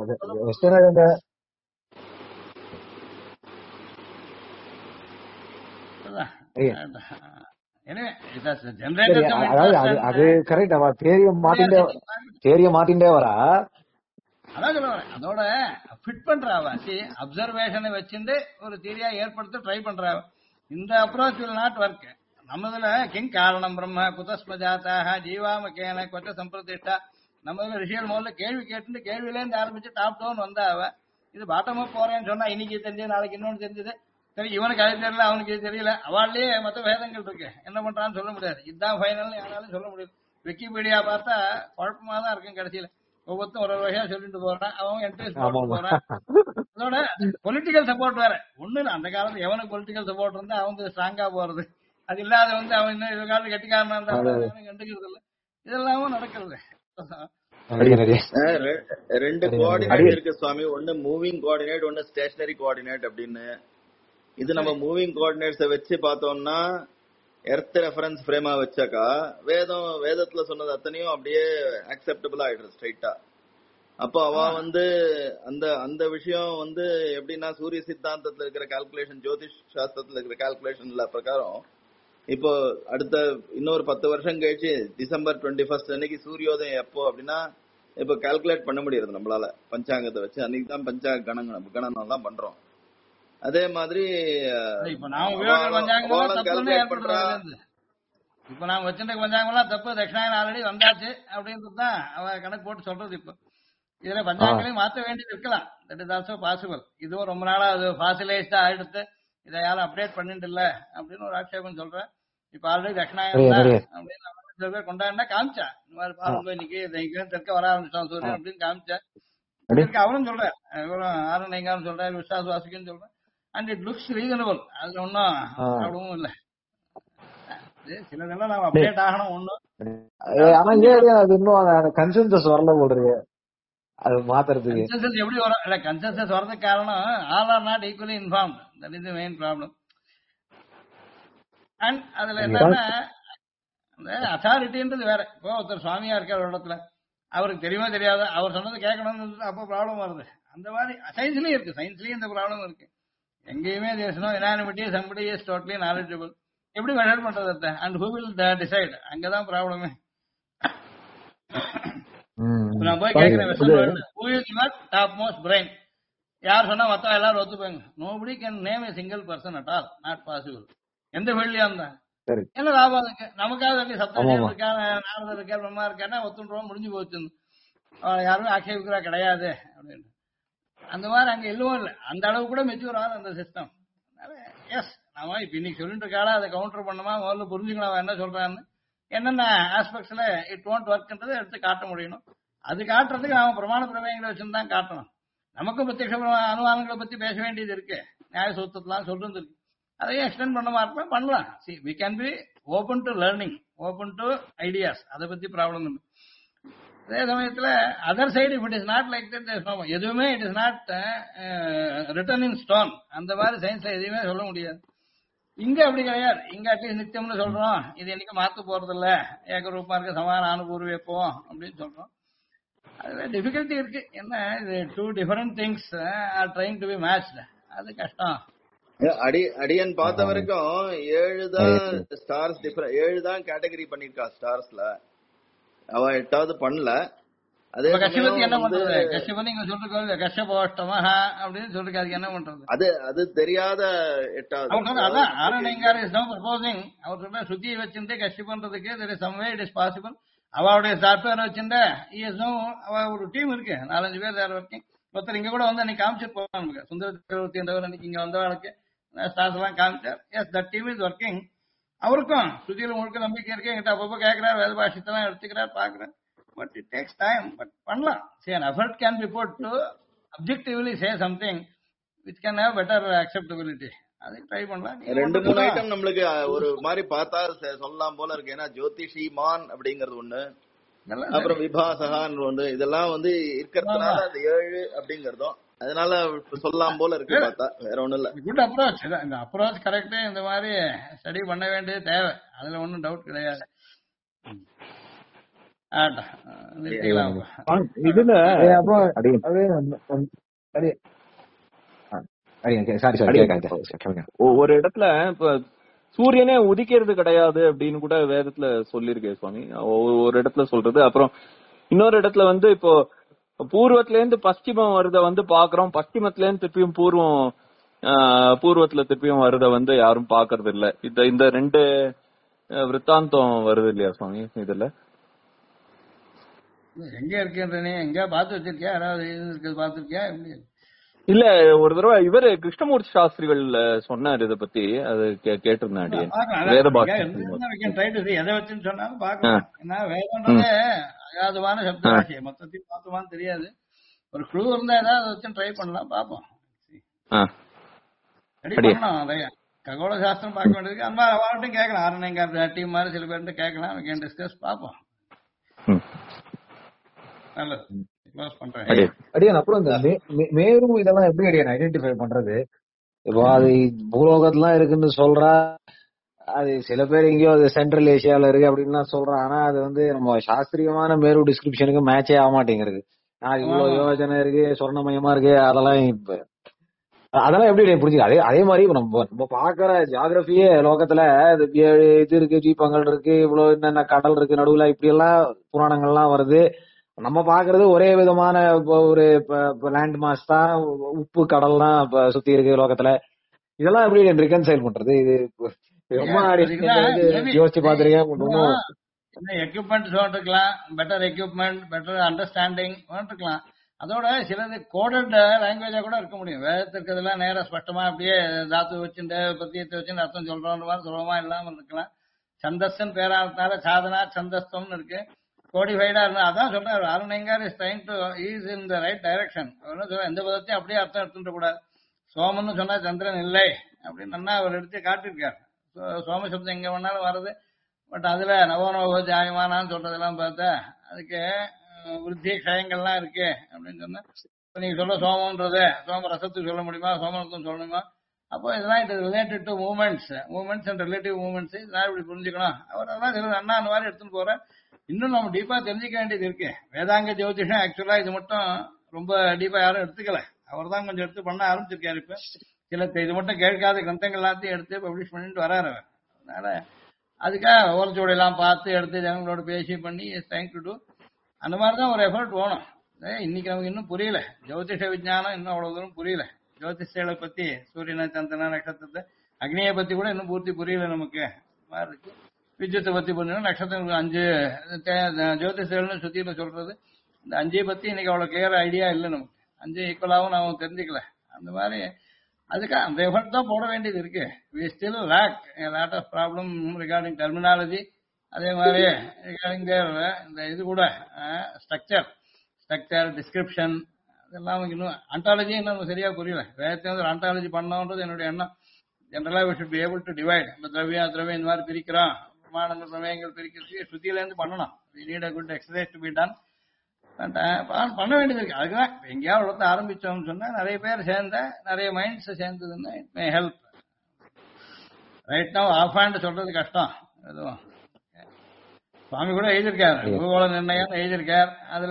அது கரெக்ட், அவ தேரிய மாத்திண்டே வரா, அதான் சொல்லுவேன், அதோட ஃபிட் பண்றாவ, அப்சர்வேஷனை வச்சுட்டு ஒரு தியரியா ஏற்படுத்த ட்ரை பண்றாவ. இந்த அப்ரோச் வில் நாட் ஒர்க். நம்மதுல கிங் காரணம் பிரம்ம குதஸ்மஜாத்தாக ஜீவாமகேன கொச்ச சம்பிரதிஷ்டா, நம்ம ரிஷியல் முதல்ல கேள்வி கேட்டு கேள்வியில இருந்து ஆரம்பிச்சு டாப் டவுன் வந்தாவ. இது பாட்டமா போறேன்னு சொன்னா இன்னைக்கு தெரிஞ்சது நாளைக்கு இன்னொன்னு தெரிஞ்சது, சரி இவனுக்கு அது தெரியல அவனுக்கு இது தெரியல, அவள்லயே மற்ற வேதங்கள் இருக்கு, என்ன பண்றான்னு சொல்ல முடியாது, இதுதான் ஃபைனல் யாராலும் சொல்ல முடியாது. விக்கிபீடியா பார்த்தா குழப்பமா தான் இருக்கும் கடைசியில. ஒவ்வொருத்தரும் ஒரு வகையா சொல்லிட்டு போறான், அவன் என்ட்ரிஸ் ஆமா போட்டு போறான். அதோட பொலிட்டிக்கல் சப்போர்ட் வேற ஒண்ணு இல்ல. அந்த காலத்துல எவனுக்கு பொலிட்டிக்கல் சப்போர்ட் இருந்தா அவன் ஸ்ட்ராங்கா போறது, அது இல்லாத அவன் இன்னும் இது காலத்துல கெட்டிக்காரனா இருந்தா கண்டுக்கிறது இல்ல. இதெல்லாமும் நடக்கிறது. ரெண்டு கோஆர்டினேட் இருக்கு சுவாமி. ஒன்னு மூவிங் கோஆர்டினேட், ஒன்னு ஸ்டேஷனரி கோஆர்டினேட் அப்படின்னு. இது நம்ம மூவிங் கோஆர்டினேட்ஸை வச்சு பார்த்தோம்னா எர்த் ரெஃபரன்ஸ் ஃப்ரேமா வச்சாக்கா வேதத்துல சொன்னது அத்தனையும் அப்படியே அக்செப்டபிள் ஆயிடுது ஸ்ட்ரைட்டா. அப்போ அவ அந்த விஷயம் எப்படின்னா சூரிய சித்தாந்தத்துல இருக்கிற கால்குலேஷன், ஜோதிஷ் சாஸ்திரத்துல இருக்கிற கால்குலேஷன்ல பிரகாரம் இப்போ அடுத்த இன்னொரு 10 வருஷம் கழிச்சு டிசம்பர் 21 அன்னைக்கு சூரியோதயம் எப்போ அப்படின்னா இப்ப கால்குலேட் பண்ண முடியாது நம்மளால பஞ்சாங்கத்தை வச்சு. அன்னைக்கு தான் பஞ்சாங்க கணனம் தான் பண்றோம். அதே மாதிரி இப்ப நாம வச்சிருக்க பஞ்சாங்கம்லாம் தப்பு, தட்சிணாயனம் ஆல்ரெடி வந்தாச்சு அப்படின்றதுதான் அவ கணக்கு போட்டு சொல்றது. இப்ப இதுல பஞ்சாங்கங்களையும் மாற்ற வேண்டியது இருக்கலாம். That is also possible. இதுவும் ரொம்ப நாளா அது பாசிலைஸ்டா ஆயிடுத்து, இதை யாரும் அப்டேட் பண்ணிட்டு இல்ல அப்படின்னு ஒரு ஆட்சேபம் சொல்றேன். இப்ப ஆல்ரெடி தட்சிணாயனம் அப்படின்னு கொண்டாடினா காமிச்சா இந்த மாதிரி பாருங்க இன்னைக்கு தெற்க வர ஆரம்பிச்சான் சூரியன் அப்படின்னு காமிச்சா. அவரும் சொல்றேன், ஆரணிங்கான்னு சொல்றேன், விஸ்வாஸ் வாசிக்குன்னு சொல்றேன். And it looks reasonable. அதுல ஒன்னும் ப்ராப்ளமும் இல்ல. சிலதெல்லாம் நாம அப்டேட் ஆகணும் ஒண்ணும். ஆனா அது இன்னும் கன்சென்சஸ் வரல போடுறது, அது மாத்துறதுக்கு கன்சென்சஸ் எப்படி வரும்? இல்ல கன்சென்சஸ் வரதுக்கு காரணம் all are not equally informed. That is the main problem. And அதுல என்னன்னா அந்த அத்தாரிட்டின்றது வேற. இப்போ ஒருத்தர் சுவாமியா இருக்கார் ஒரு இடத்துல, அவருக்கு தெரியுமா தெரியாத அவர் சொன்னது கேட்கணும்னு அப்போ ப்ராப்ளம் வருது. அந்த மாதிரி சயின்ஸ்லயும் இருக்கு, சயின்ஸ்லயும் இந்த ப்ராப்ளம் இருக்கு. எங்கேயுமே unanimity, somebody is totally knowledgeable. எப்படி மெஷர் பண்றது அண்ட் who will decide? அங்கதான் ப்ராப்ளமே. நான் போய் கேட்கிறேன், who is your top most brain? யார் சொன்னா மொத்தம் எல்லாரும் ஒத்துப்பாங்க. nobody can name a single person at all. not possible. எந்த ஃபீல்ட்லயா இருந்தா என்ன லாபம் இருக்கு? நமக்காக சப்தம் இருக்கா, நாரதர் இருக்கா, பிரம்மா இருக்கான்னா ஒத்துன்றோம், முடிஞ்சு போச்சு. யாருமே ஆட்சேபிக்கிறா கிடையாது அப்படின்னு. அந்த மாதிரி அங்க எல்லாம் இல்லை. அந்த அளவு கூட மெச்சூர் ஆகுது அந்த சிஸ்டம். எஸ், நாம இப்ப இன்னைக்கு சொல்லிட்டு இருக்காளா அதை கவுண்டர் பண்ணணுமா, முதல்ல புரிஞ்சுக்கலாம் என்ன சொல்றான்னு, என்னென்ன ஆஸ்பெக்ட்ஸ்ல இட் ஒன்ட் ஒர்க்ன்றதை எடுத்து காட்ட முடியணும். அது காட்டுறதுக்கு நாம பிரமாண பிரமேயங்களை வச்சுதான் காட்டணும். நமக்கும் பிரத்யக்ஷ அனுமானங்களை பத்தி பேச வேண்டியது இருக்கு, நியாய சூத்திரத்தெல்லாம் சொல்றது இருக்கு. அதையும் எக்ஸ்டெண்ட் பண்ண மாட்டோம், பண்ணலாம். We can be open to learning, open to ideas. அதை பத்தி ப்ராப்ளம் இல்லை. அதே சமயத்துல other side it is not like that, எதுவுமே it is not written in stone. அந்த மாதிரி சயின்ஸ்ல எதுவுமே சொல்ல முடியாது. இங்க அப்படி கிடையாது. இங்க அட்லீஸ்ட் நித்தியம்னு சொல்றோம், இது என்னைக்கு மாத்த போறது இல்ல, ஏகரூபமா இருக்க சமான அனுபூர்வ வைப்போம் அப்படின்னு சொல்றோம். அதுல டிஃபிகல்ட்டி இருக்கு. என்ன இது two different things are trying to be matched, அது கஷ்டம். அடியன் பார்த்த வரைக்கும் 7 தான் ஸ்டார்ஸ், 7 தான் கேட்டகரி பண்ணிருக்கா ஸ்டார்ஸ்ல. அவ 8வது பண்ணல. அதே கஷ்யபதி என்ன பண்றது? கஷ்யபதி நீங்க சொல்றது கஷ்யபோஷ்டமா அப்படின்னு சொல்லிருக்கு, அதுக்கு என்ன பண்றது? அது தெரியாத 8வது. அதான் ஆரணிங்கார் இஸ் நோ ப்ரப்போசிங். அவர் சொல்ற சுத்தியை வச்சிருந்தே கஷ்யபண்றதுக்கு there is some way it is possible. அவளுடைய சாஃப்ட்வேர் வச்சிருந்த அவ ஒரு டீம் இருக்கு, 4-5 பேர் வேற ஒர்க்கிங். ஒருத்தர் இங்க கூட வந்து அன்னைக்கு காமிச்சிட்டு போவாங்க, சுந்தர சக்கரவர்த்தி என்றவர் அன்னைக்கு இங்க வந்தவளுக்கு ஸ்டார்ஸ் எல்லாம் காமிச்சார். Yes, that team is working. அவருக்கும் சுத்தியில முழுக்க நம்பிக்கை இருக்கு. என்கிட்ட அப்பப்போ கேட்கிறார், வேத பாஷத்தெல்லாம் எடுத்துக்கிறார், பாக்குறேன். But it takes time. But பண்ணலாம். See, an effort can be put to objectively say something which can have better acceptability. அதை ட்ரை பண்ணலாம். 2-3 ஐட்டம் நம்மளுக்கு ஒரு மாதிரி பார்த்தா சொல்லலாம் போல இருக்கு. ஏன்னா ஜோதிஷி மான் அப்படிங்கறது ஒண்ணு, அப்புறம் விபாசகான் ஒண்ணு, இதெல்லாம் இருக்கிறதுனால அது 7 அப்படிங்கறதும் அதனால சொல்லலாம் போல இருக்கு பார்த்தா. வேற ஒண்ணும் இல்ல. Good approach. இந்த அப்ரோச் கரெக்ட். இந்த மாதிரி ஸ்டடி பண்ண வேண்டியது தேவை, அதுல ஒன்னும் டவுட் கிடையாது. ஒரு இடத்துல இப்ப சூரியனே உதிக்கிறது கிடையாது அப்படின்னு கூட வேதத்துல சொல்லிருக்கேன் சுவாமி, ஒரு இடத்துல சொல்றது. அப்புறம் இன்னொரு இடத்துல இப்போ பூர்வத்துல இருந்து பশ্চিமம் வருத பாக்குறோம், பশ্চিமத்துல இருந்து திருப்பியும் பூர்வத்துல திருப்பியும் வருத யாரும் பாக்குறது இல்ல. இந்த 2 விருத்தாந்தம் வருது இல்லையா சுவாமி இதுல? எங்க இருக்கின்ற நீ எங்க பாத்து வச்சிருக்கியா? யாராவது பாத்துருக்கியா? இல்ல ஒரு தடவை இவரு கிருஷ்ணமூர்த்தி சாஸ்திரிகள் சொன்னார் இத பத்தி, அது கேட்டிருந்தேன் அடியேன். வேத எதை வச்சுன்னு சொன்னாலும் பாக்கலாம். ஏன்னா வேதம்ன்றதே அகாதமான சப்த ராசி, மொத்தத்தையும் பார்த்தோமான்னு தெரியாது. ஒரு க்ளூ இருந்தா ஏதாவது வச்சு ட்ரை பண்ணலாம், பாப்போம். ரெடி பண்ணலாம். நிறைய ககோள சாஸ்திரம் பார்க்க வேண்டியது. அந்த மாதிரி அவர்கிட்டையும் கேட்கலாம். ஆரண்யங்கார் டீம் மாதிரி சில பேர்கிட்ட கேட்கலாம். we can discuss, பாப்போம். நல்லது, க்ளோஸ் பண்றேன். அடியன் அப்புறம் இந்த மேரு இதெல்லாம் எப்படி அடியன் ஐடென்டிஃபை பண்றது? இப்போ அது பூலோகத்துல இருக்குன்னு சொல்றா, அது சில பேர் எங்கேயோ அது சென்ட்ரல் ஏசியால இருக்கு அப்படின்னு சொல்றான். ஆனா அது வந்து நம்ம சாஸ்திரியமான மேரு டிஸ்கிரிப்ஷனுக்கு மேட்சே ஆக மாட்டேங்கிறது. இவ்வளவு யோஜனை இருக்கு, சொர்ணமயமா இருக்கு, அதெல்லாம் இப்ப அதெல்லாம் எப்படி புரிஞ்சுக்க? அதே மாதிரி நம்ம பாக்குற ஜியாகிரபியே லோகத்துல இது இருக்கு, தீபங்கள் இருக்கு, இவ்வளவு என்னென்ன கடல் இருக்கு நடுவுல, இப்படி எல்லாம் புராணங்கள்லாம் வருது. நம்ம பாக்குறது ஒரே விதமான ஒரு லேண்ட் மாஸ் தான், உப்பு கடல் தான் சுத்தி இருக்கு லோகத்துல. இதெல்லாம் எப்படி ரிகன்சைல் பண்றது? இது ரொம்ப யோசிச்சு பாத்துருக்கேன். எக்யூப்மெண்ட் இருக்கலாம், பெட்டர் எக்யூப்மெண்ட், பெட்டர் அண்டர்ஸ்டாண்டிங் இருக்கலாம். அதோட சிலது கோடட் லாங்குவேஜா கூட இருக்க முடியும். வேதத்திற்கு இதெல்லாம் நேரம் ஸ்பஷ்டமா அப்படியே தாத்து வச்சுட்டு பிரத்தியத்தை வச்சுட்டு அர்த்தம் சொல்றோம் மாதிரி சுலபமா இல்லாம இருக்கலாம். சந்தஸ்ன்னு பேரானதுனால சாதனா சந்தஸ்தம்னு இருக்கு, கோடிஃபைடா இருந்தா. அதான் சொல்றேன், ஆரண்யங்கார் is trying to is in the right direction. எந்த பதத்தையும் அப்படியே அர்த்தம் எடுத்துட்டு கூடாது. சோமன்னு சொன்னா சந்திரன் இல்லை அப்படின்னு அவர் எடுத்து காட்டிருக்காரு. சோம சப்தம் எங்க வேணாலும் வருது. பட் அதுல நவோனவ ஜாயமானான்னு சொல்றதெல்லாம் பார்த்தா அதுக்கு விருத்தி க்ஷயங்கள்லாம் இருக்கு அப்படின்னு சொன்னா, நீங்க சொல்ல சோமன்றது சோம ரசத்துக்கு சொல்ல முடியுமா, சோமரத்தம் சொல்லணுமா? அப்போ இதெல்லாம் it is related to moments and relative moments. இதெல்லாம் இப்படி புரிஞ்சுக்கணும். அவர் அதான் சில அண்ணா அந்த மாதிரி எடுத்துன்னு போற. இன்னும் நம்ம டீப்பா தெரிஞ்சுக்க வேண்டியது இருக்கு. வேதாங்க ஜோதிஷம் ஆக்சுவலா இது மட்டும் ரொம்ப டீப்பா யாரும் எடுத்துக்கல. அவர் தான் கொஞ்சம் எடுத்து பண்ண ஆரம்பிச்சிருக்காரு. இப்ப சில இது மட்டும் கேட்காத கிரந்தங்கள் எல்லாத்தையும் எடுத்து பப்ளிஷ் பண்ணிட்டு வராரு அவர். அதனால அதுக்காக ஓரச்சோடையெல்லாம் பார்த்து எடுத்து ஜனங்களோட பேசி பண்ணி ட்ரைங் டு டூ. அந்த மாதிரிதான் ஒரு எஃபர்ட் வேணும். இன்னைக்கு நமக்கு இன்னும் புரியல, ஜோதிஷ விஞ்ஞானம் இன்னும் அவ்வளவு தூரம் புரியல. ஜோதிஷங்களை பத்தி, சூரியன சந்திரன நட்சத்திரத்தை அக்னியை பத்தி கூட இன்னும் பூர்த்தி புரியல நமக்கு. மாதிரி இருக்கு. வித்யுத்தை பத்தி புரியணும், நட்சத்திரங்களுக்கு 5 ஜோதிஷர்கள்னு சுத்தியில சொல்றது, இந்த 5 பத்தி இன்னைக்கு அவ்வளவு கிளியர் ஐடியா இல்லை நமக்கு. 5 ஈக்குவலாகவும் நாம தெரிஞ்சுக்கல. அந்த மாதிரி அதுக்காக அந்த எஃபர்ட் தான் போட வேண்டியது இருக்கு. we still lack a lot of problem regarding terminology. அதே மாதிரி regarding இந்த இது கூட ஸ்ட்ரக்சர் டிஸ்கிரிப்ஷன் அதெல்லாம் இன்னும் அண்டாலஜி இன்னும் சரியா புரியல. வேதத்தை வந்து அண்டாலஜி பண்ணோன்றது என்னுடைய எண்ணம். ஜெனரலா we should be able to divide. இந்த திரவியம் இந்த மாதிரி பிரிக்கிறோம், பிரமாணங்கள் பிரமேயங்கள் பிரிக்கிறதுக்கு ஸ்ருதியில இருந்து பண்ணணும். we need a good exercise to be done. பண்ண வேண்டியது இருக்கு. அதுக்குதான் எங்கேயாவது ஆரம்பிச்சோம்னு சொன்னா நிறைய பேர் சேர்ந்த நிறைய மைண்ட்ஸ் சேர்ந்ததுன்னா it may help. Right now off hand சொல்றது கஷ்டம். எதுவும் சுவாமி கூட எழுதியிருக்காரு, பூகோள நிர்ணயம் எழுதியிருக்கார். அதுல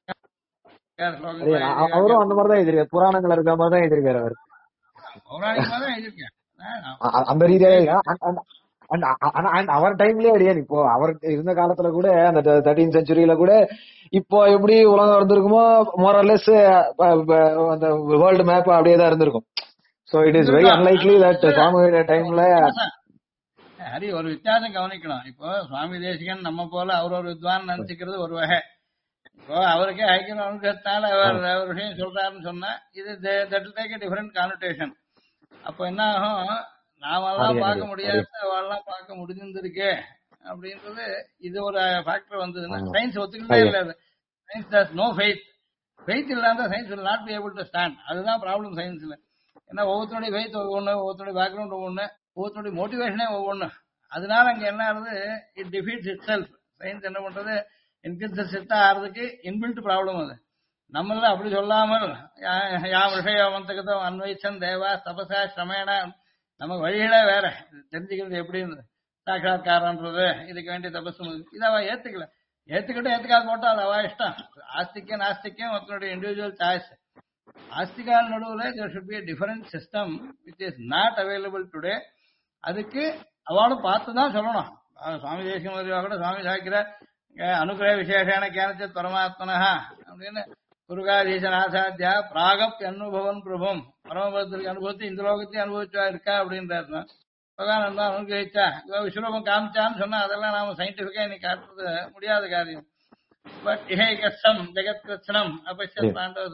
அவரும் அந்த மாதிரிதான் எழுதிருக்காரு, புராணங்கள் இருக்கிற மாதிரிதான் எழுதியிருக்காரு அவர். பௌராணிகமா தான் எழுதியிருக்காரு அந்த ரீதியா. அவர் டைம்லயே அடியான் இப்போ அவர் இருந்த காலத்துல கூட அந்த 13th centuryல கூட இப்போ எப்படி உலகம் இருந்திருக்குமோ மோரலெஸ் அந்த வேர்ல்டு மேப் அப்படியே தான் இருந்திருக்கும். So it is very unlikely that சுவாமி டைம்ல ஹரி ஒரு வித்தியாசம் கவனிக்கணும். இப்போ சுவாமி தேசிகன் நம்ம போல அவர் ஒரு வித்வான் நினைச்சுக்கிறது ஒரு வகை. இப்போ அவருக்கே ஐக்கியம் அனுகிரகத்தால அவர் ஒரு விஷயம் சொல்றாருன்னு சொன்னா இது that will take a different connotation. அப்போ என்ன ஆகும், நாமெல்லாம் பார்க்க முடியாது, அவெல்லாம் பார்க்க முடிஞ்சிருக்கு அப்படின்றது இது ஒரு ஃபேக்டர் வந்ததுன்னா சயின்ஸ் ஒத்துக்கிட்டே இல்லை. Science does no faith. Faith இல்லாத science will not be able to stand. அதுதான் ப்ராப்ளம் சயின்ஸ்ல. ஏன்னா ஒவ்வொருத்தருடைய ஃபெய்த் ஒவ்வொன்று, ஒவ்வொருத்தருடைய பேக்ரவுண்ட் ஒவ்வொன்று, ஒவ்வொருத்தருடைய மோட்டிவேஷனே ஒவ்வொன்று. அதனால அங்க என்ன ஆகுது, it defeats itself. Science என்ன பண்றது, இன்கன்சிஸ்டன்டா ஆகிறதுக்கு இன்பில்ட் ப்ராப்ளம் அது. நம்மள அப்படி சொல்லாமல் யாம் விஷயவந்தகதம் அன்வைச்சன் தேவா தபசா சிரமேன, நமக்கு வழிகளே வேற. தெரிஞ்சுக்கிறது எப்படின்னு சாட்சாத்காரன்றது, இதுக்கு வேண்டிய தபசு, இதை அவ ஏத்துக்கல. ஏத்துக்கிட்டு ஏத்துக்காது போட்டா அது அவ இஷ்டம். ஆஸ்திக்கம் நாஸ்திக்கம் ஒருத்தனுடைய இண்டிவிஜுவல் சாய்ஸ். ஆஸ்திகால் நடுவுல there should be a different system which is not available today. அதுக்கு அவளும் பார்த்துதான் சொல்லணும். சுவாமி தேசியம் கூட சுவாமி சாய்க்கிற அனுகிரக விசேஷான கேனச்ச பரமாத்மனா அப்படின்னு குருகாதீசன் ஆசாத்தியா பிராகப் அனுபவன் பிரபும் பரமபதத்திற்கு அனுபவத்தை இந்த லோகத்தையும் அனுபவிச்சா இருக்கா அப்படின்றாரு. பகவான் தான் அனுகிரகிச்சா விஸ்வரூபம் காமிச்சான்னு சொன்னா அதெல்லாம் நாம சயின்டிபிக்கா இன்னைக்கு காட்டுறது முடியாத காரியம். பட் இஹை கஷ்டம் ஜெகத் கிருஷ்ணம் அப்ப பாண்டவர் தான்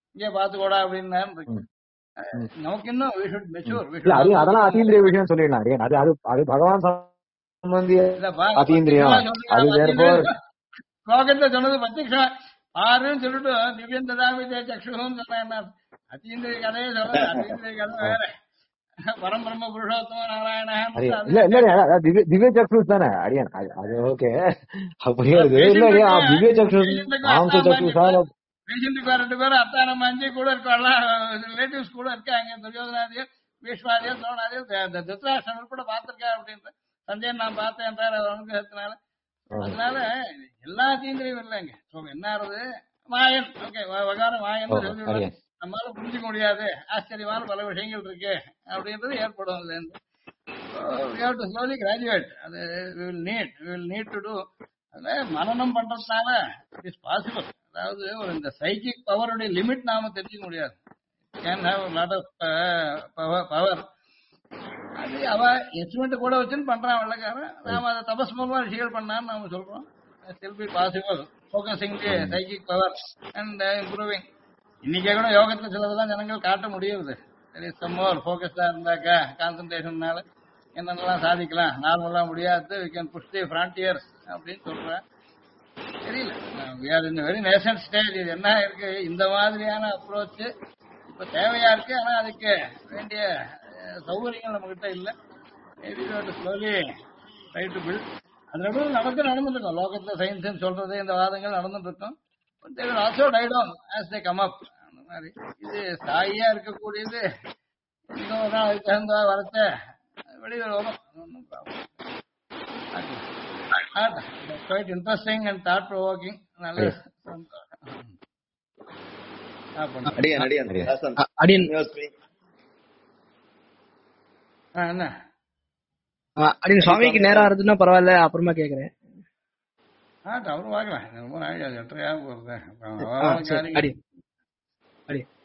இங்கே பாத்துக்கோடா அப்படின்னு இருக்கு. நமக்கு இன்னும் we should mature, we should இல்ல அது also அதெல்லாம் become- அத்தீந்திரிய விஷயம் சொல்லிடலாம் அடியன். அது அது அது பகவான் சம்பந்திய இல்லப்பா, அத்தீந்திரியம். அது therefore ஸ்லோகத்தை சொன்னது பிரத்யக்ஷம் ஆறுன்னு சொல்லிட்டு திவ்யம் ததாமி சக்ஷுன்னு சொன்னா என்ன அத்தீந்திரிய கதையே சொல்றது. அத்தீந்திரிய கதை வேற. பரம்பிரம்ம புருஷோத்தம நாராயணன் இல்ல இல்ல அதான் திவ்ய சக்ஷுஸ் தானே அடியன். அது ஓகே புரியுது. இல்ல இல்லையா திவ்ய சக்ஷுஸ் மாம்ச சக்ஷுஸால பேஷண்ட்டுக்கு ரெண்டு பேரும் அத்தானம் அஞ்சு கூட இருக்கலாம், ரிலேட்டிவ்ஸ் கூட இருக்காங்க. துரியோதனாதியர், பீஷ்மாதியர், துரோணாதியர், திருத்தராஷ்டிரன் கூட பார்த்திருக்கா அப்படின்ற சஞ்சயன் நான் பார்த்தேன் அவர் அனுகிரகத்தினால. அதனால எல்லா தீந்திரியும் இல்லைங்க. என்ன ஆறுது மாயன், ஓகே வகாரம் மாயன் சொல்லி நம்மளால புரிஞ்சுக்க முடியாது, ஆச்சரியமான பல விஷயங்கள் இருக்கு அப்படின்றது ஏற்படும். அதுல இருந்து we have to slowly graduate. அது we will need to do. அதுல மனனம் பண்றதுனால it is possible. அதாவது ஒரு இந்த சைக்கிக் பவருடைய லிமிட் நாம தெரிஞ்சுக்க முடியாது. Can have lot of power. அது அவ எக்ஸ்பெரிமெண்ட் கூட வச்சுன்னு பண்றான் வெள்ளக்காரன். நாம அதை தபஸ் மூலமா விஷயங்கள் பண்ணான்னு நாம சொல்றோம். Still be possible focusing the psychic power and improving. இன்னைக்கே கூட யோகத்துல சிலதெல்லாம் ஜனங்கள் காட்ட முடியுது. சரி சம்மோர் ஃபோக்கஸ்டா இருந்தாக்கா கான்சன்ட்ரேஷன்னால என்னென்னலாம் சாதிக்கலாம், நார்மலா முடியாது we can push the frontiers அப்படின்னு சொல்றேன். தெரியல, we are in a very nascent stage. இது என்ன இருக்கு இந்த மாதிரியான அப்ரோச் இப்ப தேவையா இருக்கு. ஆனா அதுக்கு வேண்டிய சௌகரியங்கள் நம்ம கிட்ட இல்ல. Maybe we have to slowly try to build. அது நடந்துட்டு இருக்கோம் லோகத்துல. சயின்ஸ் சொல்றது இந்த வாதங்கள் நடந்துட்டு இருக்கும். they will also die down as they come up. அந்த மாதிரி இது ஸ்தாயியா இருக்கக்கூடியது இன்னொரு நாள் அதுக்கு தகுந்த வரத்தை வெளியில் வரும். ஒன்றும் problem. quite interesting and thought provoking. நல்ல என்ன அப்படின்னு சுவாமிக்கு நேரம் ஆகுதுன்னா பரவாயில்ல, அப்புறமா கேக்குறேன். அவரும் வாங்கலாம். ரொம்ப நாள் எட்டரையாக போறது. அடி